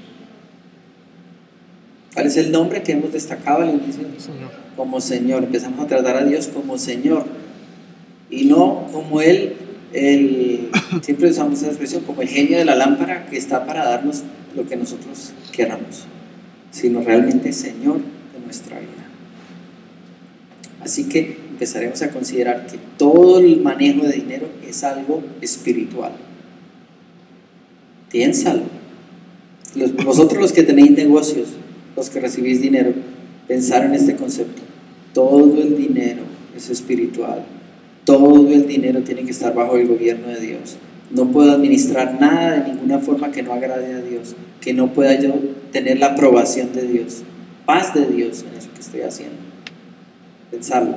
¿Cuál es el nombre que hemos destacado al inicio? Señor. Como Señor. Empezamos a tratar a Dios como Señor y no como Él, el, siempre usamos esa expresión, como el genio de la lámpara que está para darnos lo que nosotros queramos, sino realmente Señor de nuestra vida. Así que empezaremos a considerar que todo el manejo de dinero es algo espiritual. Piénsalo. Los, vosotros los que tenéis negocios, los que recibís dinero, pensar en este concepto. Todo el dinero es espiritual. Todo el dinero tiene que estar bajo el gobierno de Dios. No puedo administrar nada de ninguna forma que no agrade a Dios, que no pueda yo tener la aprobación de Dios, paz de Dios en eso que estoy haciendo. Pensarlo.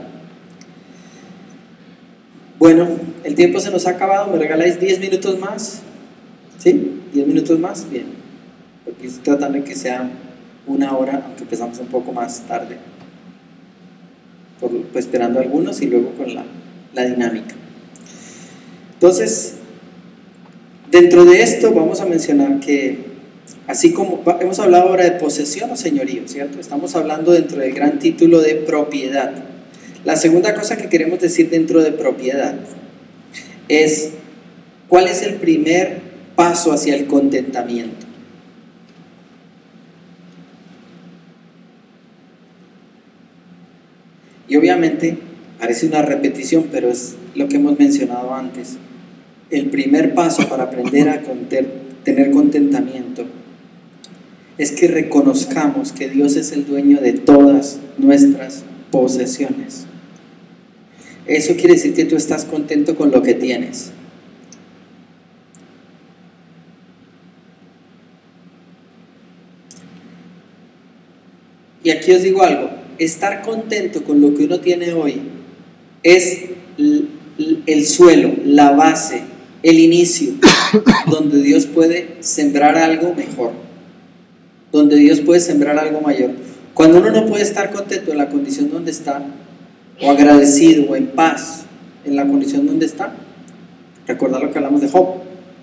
Bueno, el tiempo se nos ha acabado. ¿Me regaláis diez minutos más? ¿Sí? ¿diez minutos más? Bien. Porque estoy tratando de que sea una hora, aunque empezamos un poco más tarde, por, pues, esperando a algunos y luego con la, la dinámica. Entonces, dentro de esto vamos a mencionar que, así como hemos hablado ahora de posesión o señorío, ¿cierto? Estamos hablando dentro del gran título de propiedad. La segunda cosa que queremos decir dentro de propiedad es, ¿cuál es el primer paso hacia el contentamiento? Y obviamente parece una repetición, pero es lo que hemos mencionado antes. El primer paso para aprender a tener contentamiento es que reconozcamos que Dios es el dueño de todas nuestras posesiones. Eso quiere decir que tú estás contento con lo que tienes. Y aquí os digo algo, estar contento con lo que uno tiene hoy es el, el suelo, la base, el inicio, donde Dios puede sembrar algo mejor, donde Dios puede sembrar algo mayor. Cuando uno no puede estar contento en la condición donde está, o agradecido o en paz en la condición donde está, recuerda lo que hablamos de Job,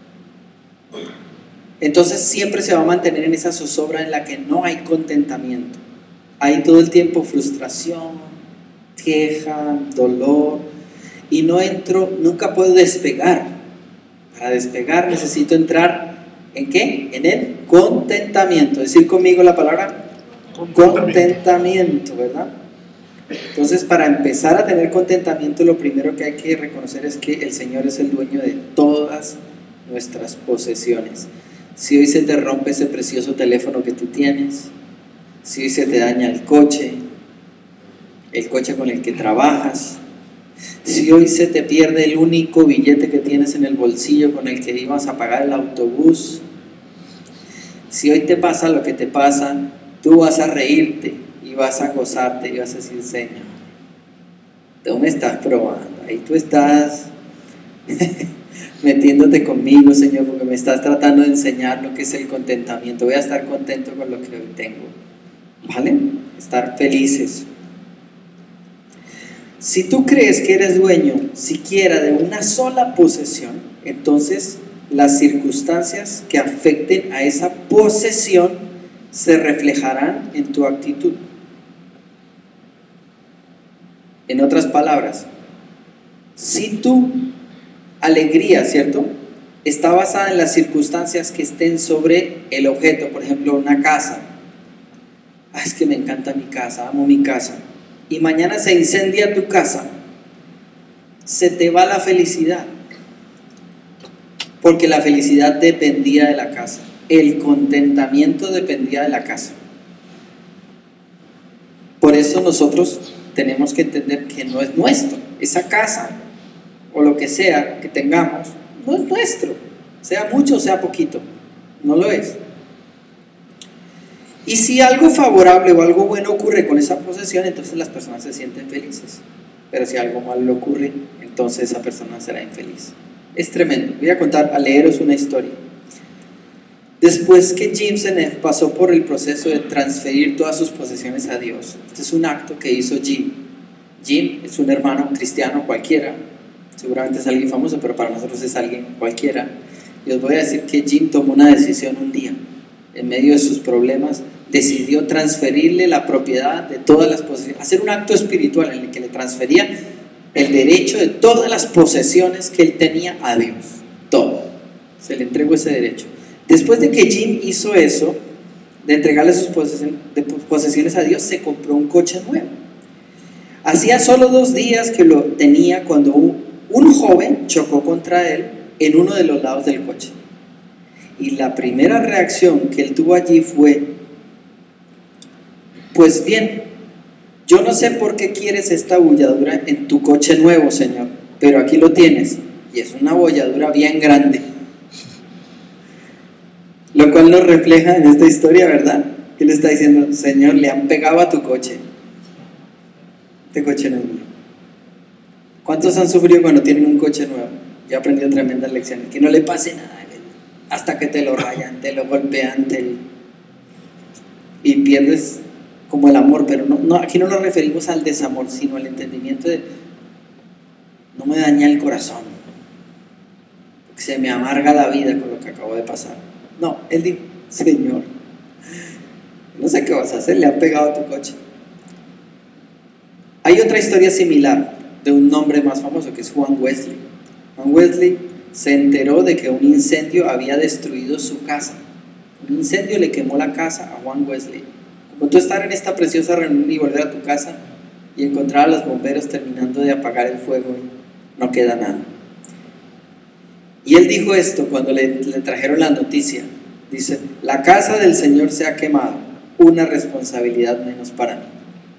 entonces siempre se va a mantener en esa zozobra en la que no hay contentamiento. Hay todo el tiempo frustración, queja, dolor, y no entro, nunca puedo despegar. Para despegar necesito entrar ¿en qué? En el contentamiento. Decir conmigo la palabra contentamiento, contentamiento, ¿verdad? Entonces, para empezar a tener contentamiento, lo primero que hay que reconocer es que el Señor es el dueño de todas nuestras posesiones. Si hoy se te rompe ese precioso teléfono que tú tienes, si hoy se te daña el coche, el coche con el que trabajas, si hoy se te pierde el único billete que tienes en el bolsillo con el que ibas a pagar el autobús, si hoy te pasa lo que te pasa, tú vas a reírte y vas a gozarte y vas a decir: Señor, tú me estás probando, ahí tú estás metiéndote conmigo, Señor, porque me estás tratando de enseñar lo que es el contentamiento. Voy a estar contento con lo que hoy tengo, ¿vale? Estar felices. Si tú crees que eres dueño siquiera de una sola posesión, entonces las circunstancias que afecten a esa posesión se reflejarán en tu actitud. En otras palabras, si tu alegría, ¿cierto?, está basada en las circunstancias que estén sobre el objeto, por ejemplo, una casa. Ah, es que me encanta mi casa, amo mi casa. Y mañana se incendia tu casa, se te va la felicidad, porque la felicidad dependía de la casa, el contentamiento dependía de la casa. Por eso nosotros tenemos que entender que no es nuestro, esa casa o lo que sea que tengamos, no es nuestro, sea mucho o sea poquito, no lo es. Y si algo favorable o algo bueno ocurre con esa posesión, entonces las personas se sienten felices. Pero si algo malo ocurre, entonces esa persona será infeliz. Es tremendo. Voy a contar, a leeros una historia. Después que Jim Senef pasó por el proceso de transferir todas sus posesiones a Dios, este es un acto que hizo Jim. Jim es un hermano cristiano cualquiera, seguramente es alguien famoso, pero para nosotros es alguien cualquiera. Y os voy a decir que Jim tomó una decisión un día. En medio de sus problemas, decidió transferirle la propiedad de todas las posesiones, hacer un acto espiritual en el que le transfería el derecho de todas las posesiones que él tenía a Dios. Todo. Se le entregó ese derecho. Después de que Jim hizo eso, de entregarle sus posesiones a Dios, se compró un coche nuevo. Hacía solo dos días que lo tenía cuando un, un joven chocó contra él en uno de los lados del coche. Y la primera reacción que él tuvo allí fue: pues bien, yo no sé por qué quieres esta abolladura en tu coche nuevo, Señor, pero aquí lo tienes, y es una abolladura bien grande. Lo cual nos refleja en esta historia, ¿verdad? Que le está diciendo: Señor, le han pegado a tu coche. Este coche no es mío. ¿Cuántos han sufrido cuando tienen un coche nuevo? Yo he aprendido tremendas lecciones. Que no le pase nada, hasta que te lo rayan, te lo golpean, te lo... y pierdes como el amor. Pero no, no, aquí no nos referimos al desamor, sino al entendimiento de: no me daña el corazón, porque se me amarga la vida con lo que acabo de pasar. No, él dijo: Señor, no sé qué vas a hacer, le han pegado a tu coche. Hay otra historia similar de un hombre más famoso, que es Juan Wesley. Juan Wesley se enteró de que un incendio había destruido su casa. Un incendio le quemó la casa a Juan Wesley. Como tú estar en esta preciosa reunión y volver a tu casa y encontrar a los bomberos terminando de apagar el fuego y no queda nada. Y él dijo esto cuando le, le trajeron la noticia. Dice: la casa del Señor se ha quemado, una responsabilidad menos para mí.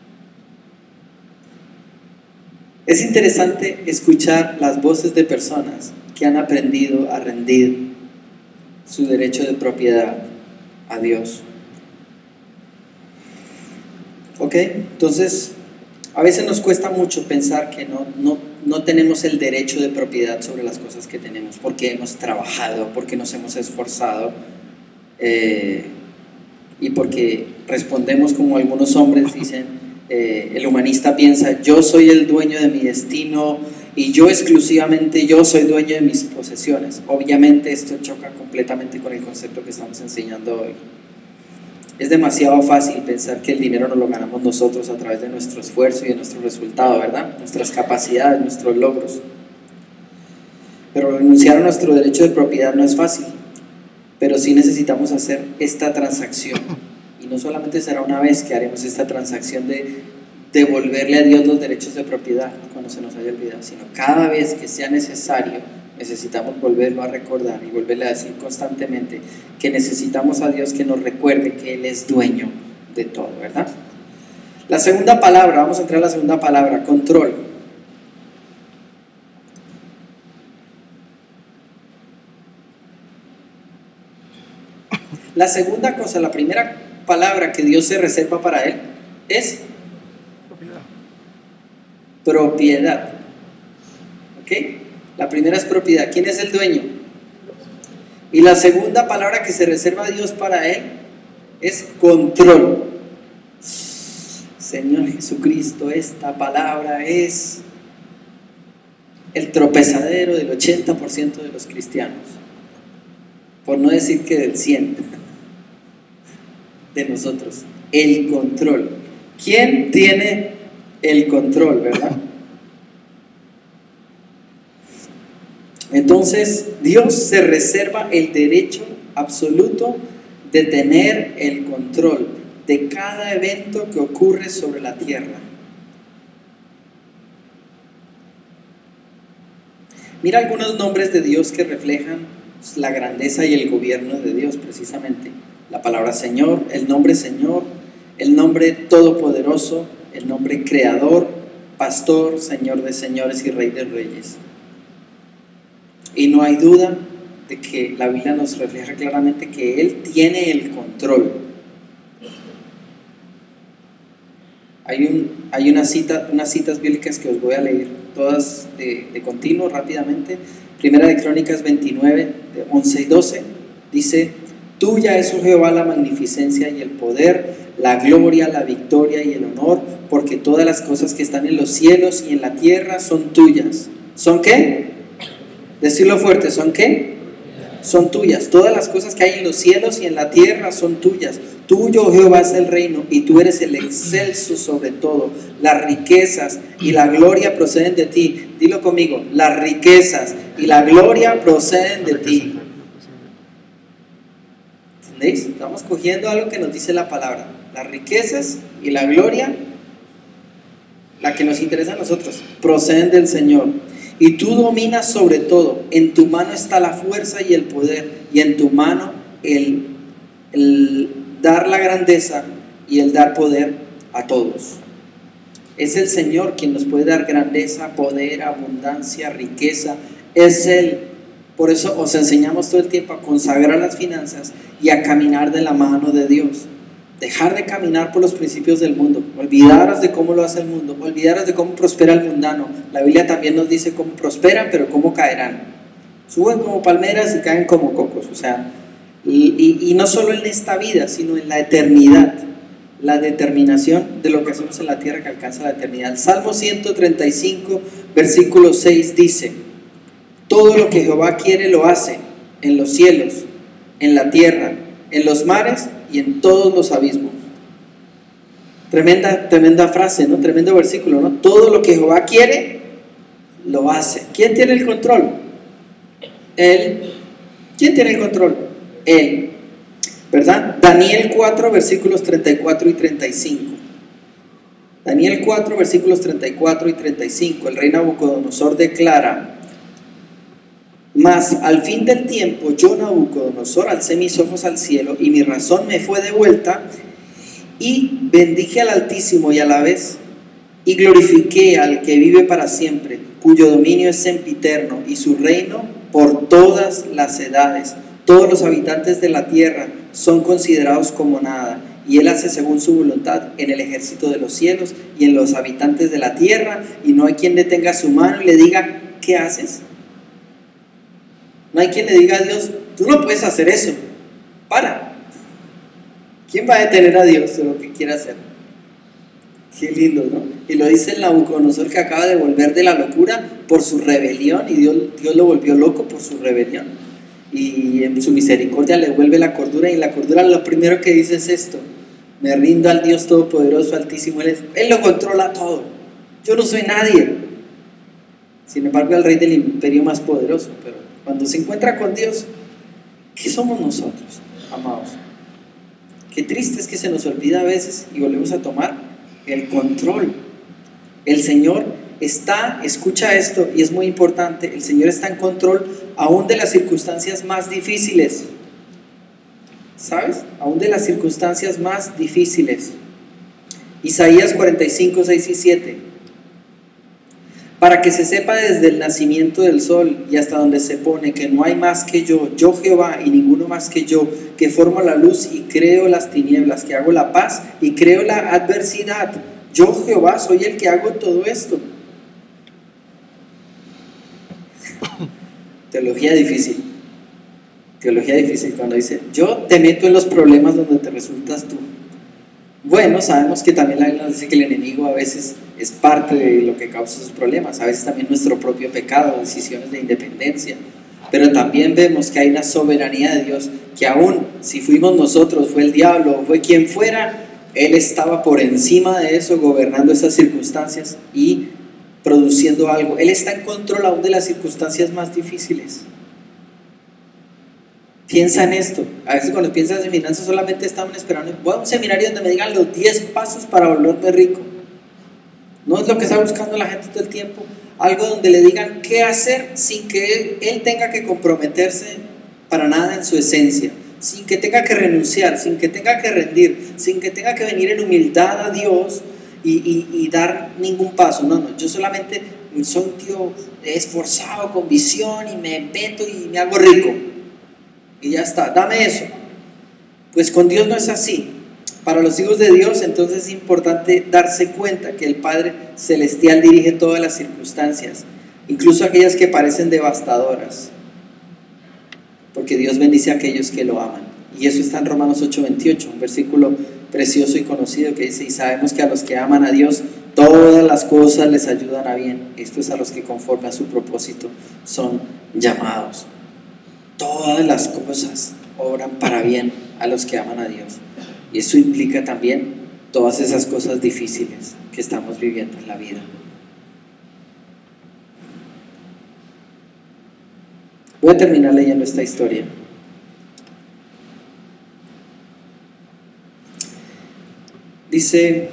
Es interesante escuchar las voces de personas que han aprendido a rendir su derecho de propiedad a Dios. ¿Ok? Entonces, a veces nos cuesta mucho pensar que no, no, no tenemos el derecho de propiedad sobre las cosas que tenemos, porque hemos trabajado, porque nos hemos esforzado, eh, y porque respondemos como algunos hombres dicen, eh, el humanista piensa, yo soy el dueño de mi destino y yo exclusivamente, yo soy dueño de mis posesiones. Obviamente esto choca completamente con el concepto que estamos enseñando hoy. Es demasiado fácil pensar que el dinero no lo ganamos nosotros a través de nuestro esfuerzo y de nuestro resultado, ¿verdad? Nuestras capacidades, nuestros logros. Pero renunciar a nuestro derecho de propiedad no es fácil, pero sí necesitamos hacer esta transacción. Y no solamente será una vez que haremos esta transacción de devolverle a Dios los derechos de propiedad cuando se nos haya olvidado, sino cada vez que sea necesario, necesitamos volverlo a recordar y volverle a decir constantemente que necesitamos a Dios que nos recuerde que Él es dueño de todo, ¿verdad? La segunda palabra, vamos a entrar a la segunda palabra, control. La segunda cosa, la primera palabra que Dios se reserva para Él es propiedad. Propiedad. ¿Ok? La primera es propiedad. ¿Quién es el dueño? Y la segunda palabra que se reserva a Dios para Él es control. Señor Jesucristo, esta palabra es el tropezadero del ochenta por ciento de los cristianos, por no decir que del cien por ciento de nosotros. El control. ¿Quién tiene el control, verdad? Entonces, Dios se reserva el derecho absoluto de tener el control de cada evento que ocurre sobre la tierra. Mira algunos nombres de Dios que reflejan la grandeza y el gobierno de Dios, precisamente. La palabra Señor, el nombre Señor, el nombre Todopoderoso, el nombre Creador, Pastor, Señor de señores y Rey de reyes. Y no hay duda de que la Biblia nos refleja claramente que Él tiene el control. Hay, un, hay una cita, unas citas bíblicas que os voy a leer, todas de, de continuo, rápidamente. Primera de Crónicas veintinueve, de once y doce, dice: Tuya es, oh Jehová, la magnificencia y el poder, la gloria, la victoria y el honor, porque todas las cosas que están en los cielos y en la tierra son tuyas. ¿Son qué? Decirlo fuerte, ¿son qué? Son tuyas. Todas las cosas que hay en los cielos y en la tierra son tuyas. Tuyo, oh Jehová, es el reino, y tú eres el excelso sobre todo. Las riquezas y la gloria proceden de ti. Dilo conmigo: las riquezas y la gloria proceden de ti. ¿Entendéis? Estamos cogiendo algo que nos dice la palabra. Las riquezas y la gloria, la que nos interesa a nosotros, proceden del Señor. Y tú dominas sobre todo. En tu mano está la fuerza y el poder, y en tu mano el, el dar la grandeza y el dar poder a todos. Es el Señor quien nos puede dar grandeza, poder, abundancia, riqueza. Es Él. Por eso os enseñamos todo el tiempo a consagrar las finanzas y a caminar de la mano de Dios. Dejar de caminar por los principios del mundo. Olvidaros de cómo lo hace el mundo. Olvidaros de cómo prospera el mundano. La Biblia también nos dice cómo prosperan, pero cómo caerán. Suben como palmeras y caen como cocos. O sea, y, y, y no solo en esta vida, sino en la eternidad. La determinación de lo que hacemos en la tierra que alcanza la eternidad. Salmo ciento treinta y cinco, versículo seis dice: Todo lo que Jehová quiere lo hace, en los cielos, en la tierra, en los mares y en todos los abismos. Tremenda, tremenda frase, ¿no? Tremendo versículo, ¿no? Todo lo que Jehová quiere, lo hace. ¿Quién tiene el control? Él. ¿Quién tiene el control? Él. ¿Verdad? Daniel cuatro, versículos treinta y cuatro y treinta y cinco. Daniel cuatro, versículos treinta y cuatro y treinta y cinco. El rey Nabucodonosor declara: Mas al fin del tiempo, yo, Nabucodonosor, alcé mis ojos al cielo, y mi razón me fue devuelta, y bendije al Altísimo y a la vez, y glorifiqué al que vive para siempre, cuyo dominio es sempiterno, y su reino por todas las edades. Todos los habitantes de la tierra son considerados como nada, y Él hace según su voluntad en el ejército de los cielos y en los habitantes de la tierra, y no hay quien detenga su mano y le diga, ¿qué haces? No hay quien le diga a Dios, tú no puedes hacer eso, para. ¿Quién va a detener a Dios de lo que quiere hacer? Qué lindo, ¿no? Y lo dice el Nabucodonosor, que acaba de volver de la locura por su rebelión, y Dios, Dios lo volvió loco por su rebelión, y en su misericordia le vuelve la cordura, y la cordura lo primero que dice es esto: me rindo al Dios Todopoderoso, Altísimo, Él, es, Él lo controla todo, yo no soy nadie. Sin embargo, el rey del imperio más poderoso. Pero cuando se encuentra con Dios, ¿qué somos nosotros, amados? Qué triste es que se nos olvida a veces y volvemos a tomar el control. El Señor está, escucha esto, y es muy importante, el Señor está en control aún de las circunstancias más difíciles. ¿Sabes? Aún de las circunstancias más difíciles. Isaías cuarenta y cinco, seis y siete. Para que se sepa desde el nacimiento del sol y hasta donde se pone que no hay más que yo, yo Jehová y ninguno más que yo, que formo la luz y creo las tinieblas, que hago la paz y creo la adversidad. Yo Jehová soy el que hago todo esto. Teología difícil. Teología difícil cuando dice, yo te meto en los problemas donde te resultas tú. Bueno, sabemos que también la Biblia nos dice que el enemigo a veces es parte de lo que causa esos problemas, a veces también nuestro propio pecado, decisiones de independencia, pero también vemos que hay una soberanía de Dios, que aún si fuimos nosotros, fue el diablo, fue quien fuera, Él estaba por encima de eso, gobernando esas circunstancias y produciendo algo. Él está en control aún de las circunstancias más difíciles. Piensa en esto. A veces cuando piensas en finanzas solamente estaban esperando, voy a un seminario donde me digan los diez pasos para volverme rico. No es lo que está buscando la gente todo el tiempo. Algo donde le digan qué hacer sin que él, él tenga que comprometerse para nada en su esencia, sin que tenga que renunciar, sin que tenga que rendir, sin que tenga que venir en humildad a Dios y, y, y dar ningún paso. No, no, yo solamente soy un tío esforzado, con visión, y me meto y me hago rico. Y ya está, dame eso. Pues con Dios no es así. Para los hijos de Dios, entonces es importante darse cuenta que el Padre Celestial dirige todas las circunstancias, incluso aquellas que parecen devastadoras, porque Dios bendice a aquellos que lo aman. Y eso está en Romanos ocho veintiocho, un versículo precioso y conocido que dice, y sabemos que a los que aman a Dios, todas las cosas les ayudan a bien. Esto es a los que conforme a su propósito son llamados. Todas las cosas obran para bien a los que aman a Dios. Y eso implica también todas esas cosas difíciles que estamos viviendo en la vida. Voy a terminar leyendo esta historia. Dice,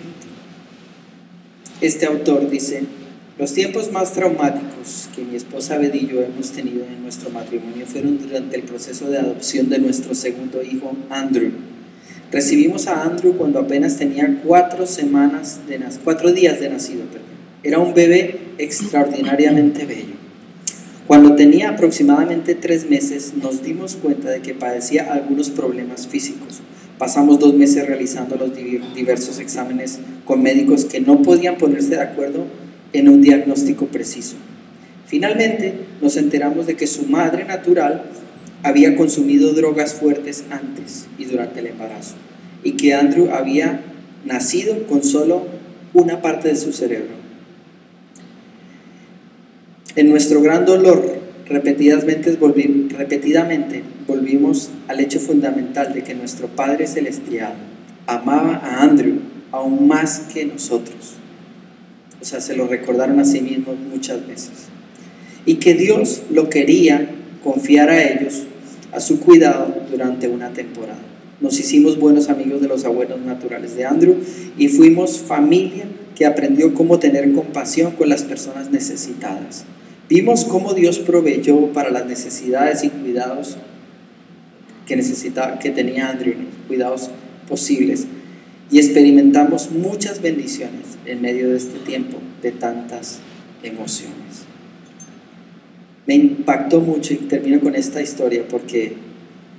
este autor dice, los tiempos más traumáticos que mi esposa Beth y yo hemos tenido en nuestro matrimonio fueron durante el proceso de adopción de nuestro segundo hijo, Andrew. Recibimos a Andrew cuando apenas tenía cuatro semanas de nac- cuatro días de nacido. Perdón. Era un bebé extraordinariamente bello. Cuando tenía aproximadamente tres meses, nos dimos cuenta de que padecía algunos problemas físicos. Pasamos dos meses realizando los diversos exámenes con médicos que no podían ponerse de acuerdo en un diagnóstico preciso. Finalmente nos enteramos de que su madre natural había consumido drogas fuertes antes y durante el embarazo, y que Andrew había nacido con solo una parte de su cerebro. En nuestro gran dolor, repetidamente, volvi, repetidamente volvimos al hecho fundamental de que nuestro Padre Celestial amaba a Andrew aún más que nosotros. O sea, se lo recordaron a sí mismos muchas veces. Y que Dios lo quería confiar a ellos, a su cuidado, durante una temporada. Nos hicimos buenos amigos de los abuelos naturales de Andrew y fuimos familia que aprendió cómo tener compasión con las personas necesitadas. Vimos cómo Dios proveyó para las necesidades y cuidados que, necesitaba, que tenía Andrew, cuidados posibles. Y experimentamos muchas bendiciones en medio de este tiempo de tantas emociones. Me impactó mucho, y termino con esta historia porque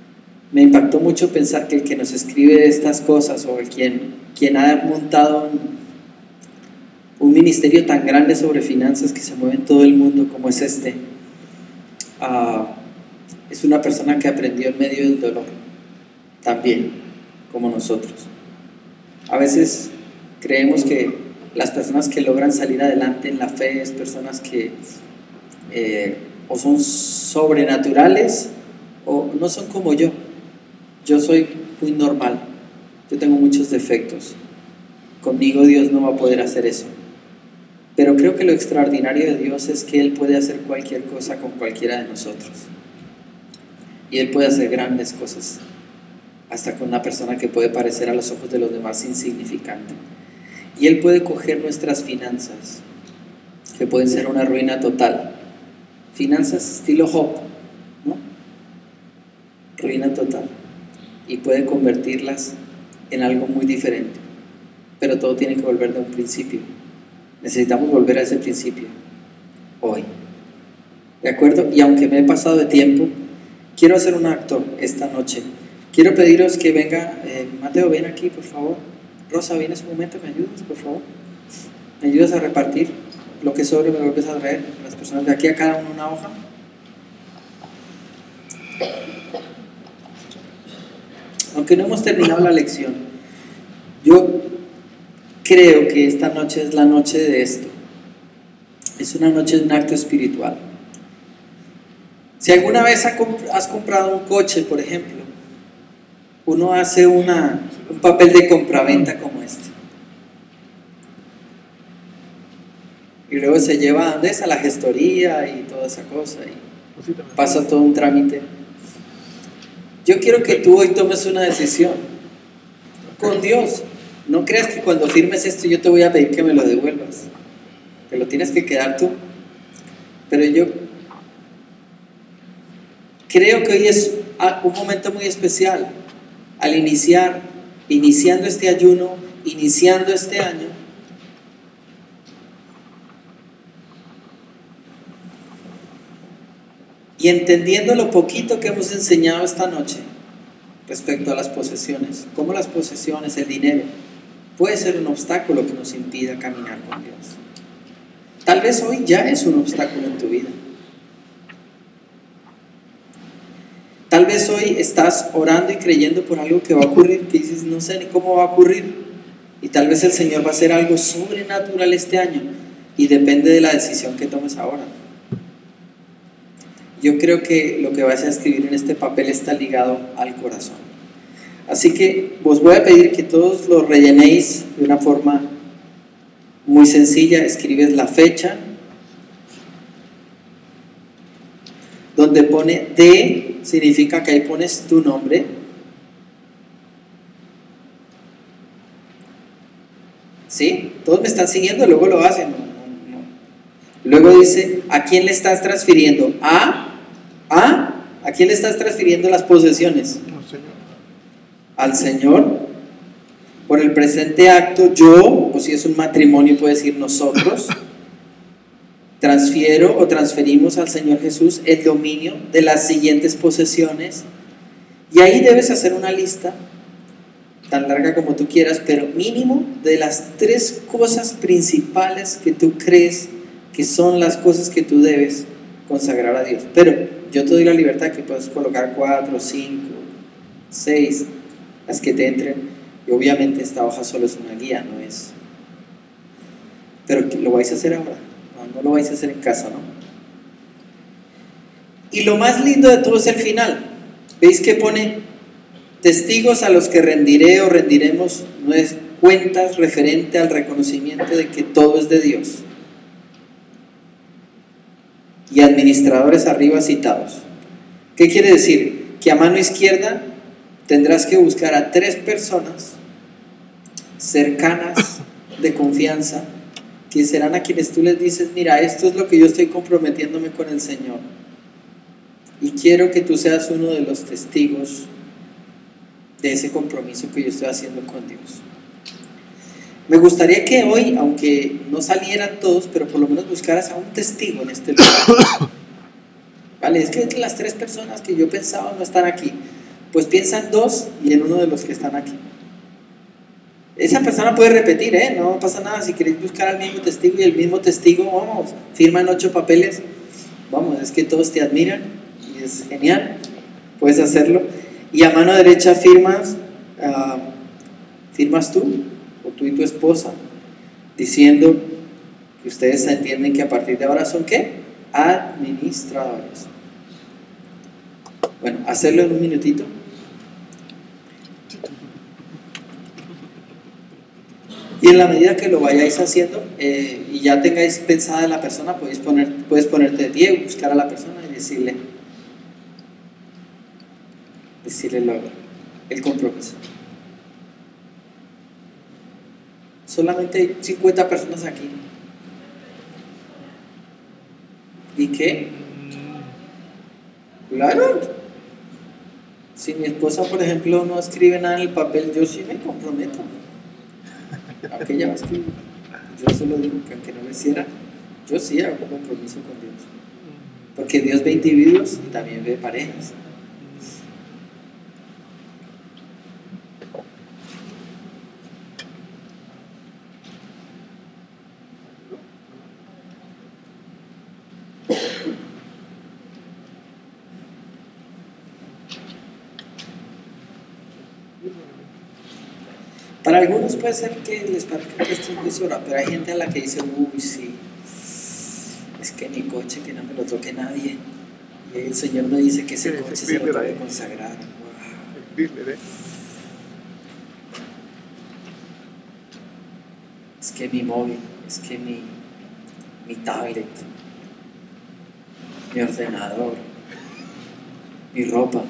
Me impactó mucho pensar que el que nos escribe estas cosas o el quien, quien ha montado un, un ministerio tan grande sobre finanzas que se mueve en todo el mundo como es este, uh, es una persona que aprendió en medio del dolor también, como nosotros. A veces creemos que las personas que logran salir adelante en la fe es personas que eh, o son sobrenaturales o no son como yo. Yo soy muy normal, yo tengo muchos defectos, conmigo Dios no va a poder hacer eso, pero creo que lo extraordinario de Dios es que Él puede hacer cualquier cosa con cualquiera de nosotros, y Él puede hacer grandes cosas, hasta con una persona que puede parecer a los ojos de los demás insignificante, y Él puede coger nuestras finanzas, que pueden ser una ruina total, finanzas estilo Job, ¿no? Ruina total, y puede convertirlas en algo muy diferente, pero todo tiene que volver de un principio. Necesitamos volver a ese principio hoy, ¿de acuerdo? Y aunque me he pasado de tiempo, quiero hacer un acto esta noche. Quiero pediros que venga, eh, Mateo, ven aquí por favor. Rosa, vienes un momento, ¿me ayudas por favor? ¿Me ayudas a repartir lo que sobre? Me lo vuelves a traer a las personas de aquí, a cada uno una hoja. Aunque no hemos terminado la lección, yo creo que esta noche es la noche de esto. Es una noche de un acto espiritual. Si alguna vez has comprado un coche, por ejemplo, uno hace una, un papel de compraventa como este. Y luego se lleva a, ¿dónde es? A la gestoría y toda esa cosa. Y pasa todo un trámite. Yo quiero que tú hoy tomes una decisión con Dios. No creas que cuando firmes esto yo te voy a pedir que me lo devuelvas. Te lo tienes que quedar tú. Pero yo creo que hoy es un momento muy especial. Al iniciar, iniciando este ayuno, iniciando este año, y entendiendo lo poquito que hemos enseñado esta noche respecto a las posesiones, cómo las posesiones, el dinero, puede ser un obstáculo que nos impida caminar con Dios. Tal vez hoy ya es un obstáculo en tu vida. Tal vez hoy estás orando y creyendo por algo que va a ocurrir, que dices, no sé ni cómo va a ocurrir. Y tal vez el Señor va a hacer algo sobrenatural este año, y depende de la decisión que tomes ahora. Yo creo que lo que vas a escribir en este papel está ligado al corazón. Así que os voy a pedir que todos lo rellenéis de una forma muy sencilla. Escribes la fecha, donde pone D, significa que ahí pones tu nombre. ¿Sí? Todos me están siguiendo, luego lo hacen. No, no, no. Luego dice, ¿a quién le estás transfiriendo? A ¿A? ¿A quién le estás transfiriendo las posesiones? No, Señor. Al Señor. Por el presente acto, yo, o si es un matrimonio puede decir nosotros, transfiero o transferimos al Señor Jesús el dominio de las siguientes posesiones. Y ahí debes hacer una lista, tan larga como tú quieras, pero mínimo de las tres cosas principales que tú crees que son las cosas que tú debes consagrar a Dios. Pero yo te doy la libertad que puedes colocar cuatro, cinco, seis, las que te entren. Y obviamente esta hoja solo es una guía, no es. Pero lo vais a hacer ahora, no, no lo vais a hacer en casa, ¿no? Y lo más lindo de todo es el final. ¿Veis que pone testigos a los que rendiré o rendiremos cuentas referente al reconocimiento de que todo es de Dios? Y administradores arriba citados. ¿Qué quiere decir? Que a mano izquierda tendrás que buscar a tres personas cercanas, de confianza, que serán a quienes tú les dices, mira, esto es lo que yo estoy comprometiéndome con el Señor, y quiero que tú seas uno de los testigos de ese compromiso que yo estoy haciendo con Dios. Me gustaría que hoy, aunque no salieran todos, pero por lo menos buscaras a un testigo en este lugar. Vale, es que las tres personas que yo pensaba no están aquí, Pues piensa en dos y en uno de los que están aquí. Esa persona puede repetir, ¿eh? No pasa nada. Si queréis buscar al mismo testigo y el mismo testigo, vamos, firman ocho papeles. Vamos, es que todos te admiran y es genial. Puedes hacerlo. Y a mano derecha firmas, uh, firmas tú o tú y tu esposa, diciendo que ustedes entienden que a partir de ahora son ¿qué? Administradores. Bueno, hacerlo en un minutito. Y en la medida que lo vayáis haciendo eh, y ya tengáis pensada la persona, podéis poner, puedes ponerte de pie, buscar a la persona y decirle, decirle lo, el compromiso. Solamente hay cincuenta personas aquí. ¿Y qué? Claro. Si mi esposa, por ejemplo, no escribe nada en el papel, yo sí me comprometo. Aunque ella va a escribir. Yo solo digo que aunque no lo hiciera, yo sí hago un compromiso con Dios. Porque Dios ve individuos y también ve parejas. Para algunos puede ser que les parezca que esto es muy sobra, pero hay gente a la que dice, uy, sí, es que mi coche, que no me lo toque nadie. Y el Señor me dice que ese Sí, coche sí, se lo sí, tengo que sí. consagrar. Wow. Dile, ¿eh? Es que mi móvil, es que mi, mi tablet, mi ordenador, mi ropa.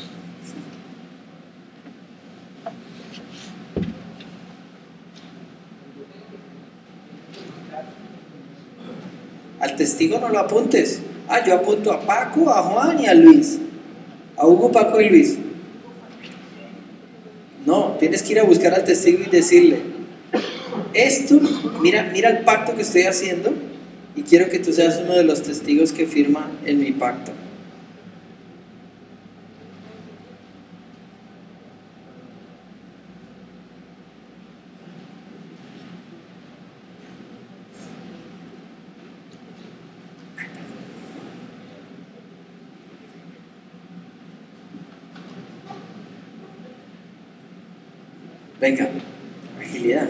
Al testigo no lo apuntes. Ah, yo apunto a Paco, a Juan y a Luis. A Hugo, Paco y Luis. No, tienes que ir a buscar al testigo y decirle, esto, mira, mira el pacto que estoy haciendo y quiero que tú seas uno de los testigos que firma en mi pacto. Venga, agilidad.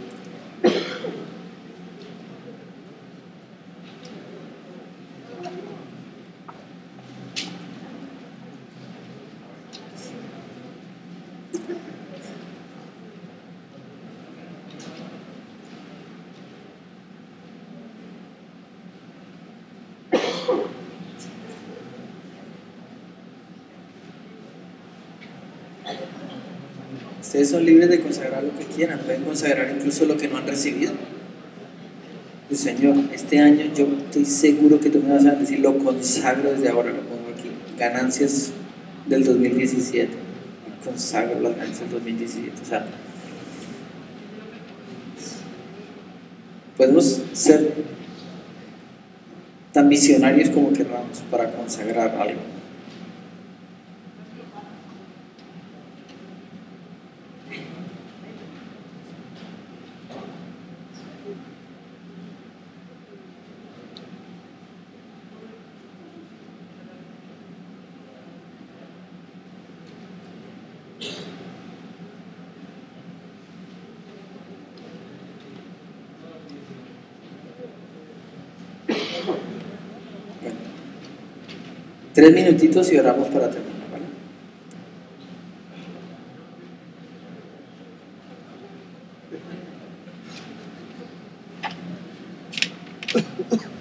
Ustedes son libres de consagrar lo que quieran, pueden consagrar incluso lo que no han recibido. Y Señor, este año yo estoy seguro que tú me vas a decir, lo consagro desde ahora, lo pongo aquí. Ganancias del dos mil diecisiete. Consagro las ganancias del dos mil diecisiete. O sea, podemos ser tan visionarios como queramos para consagrar algo. Bueno, tres minutitos y oramos para terminar, ¿vale?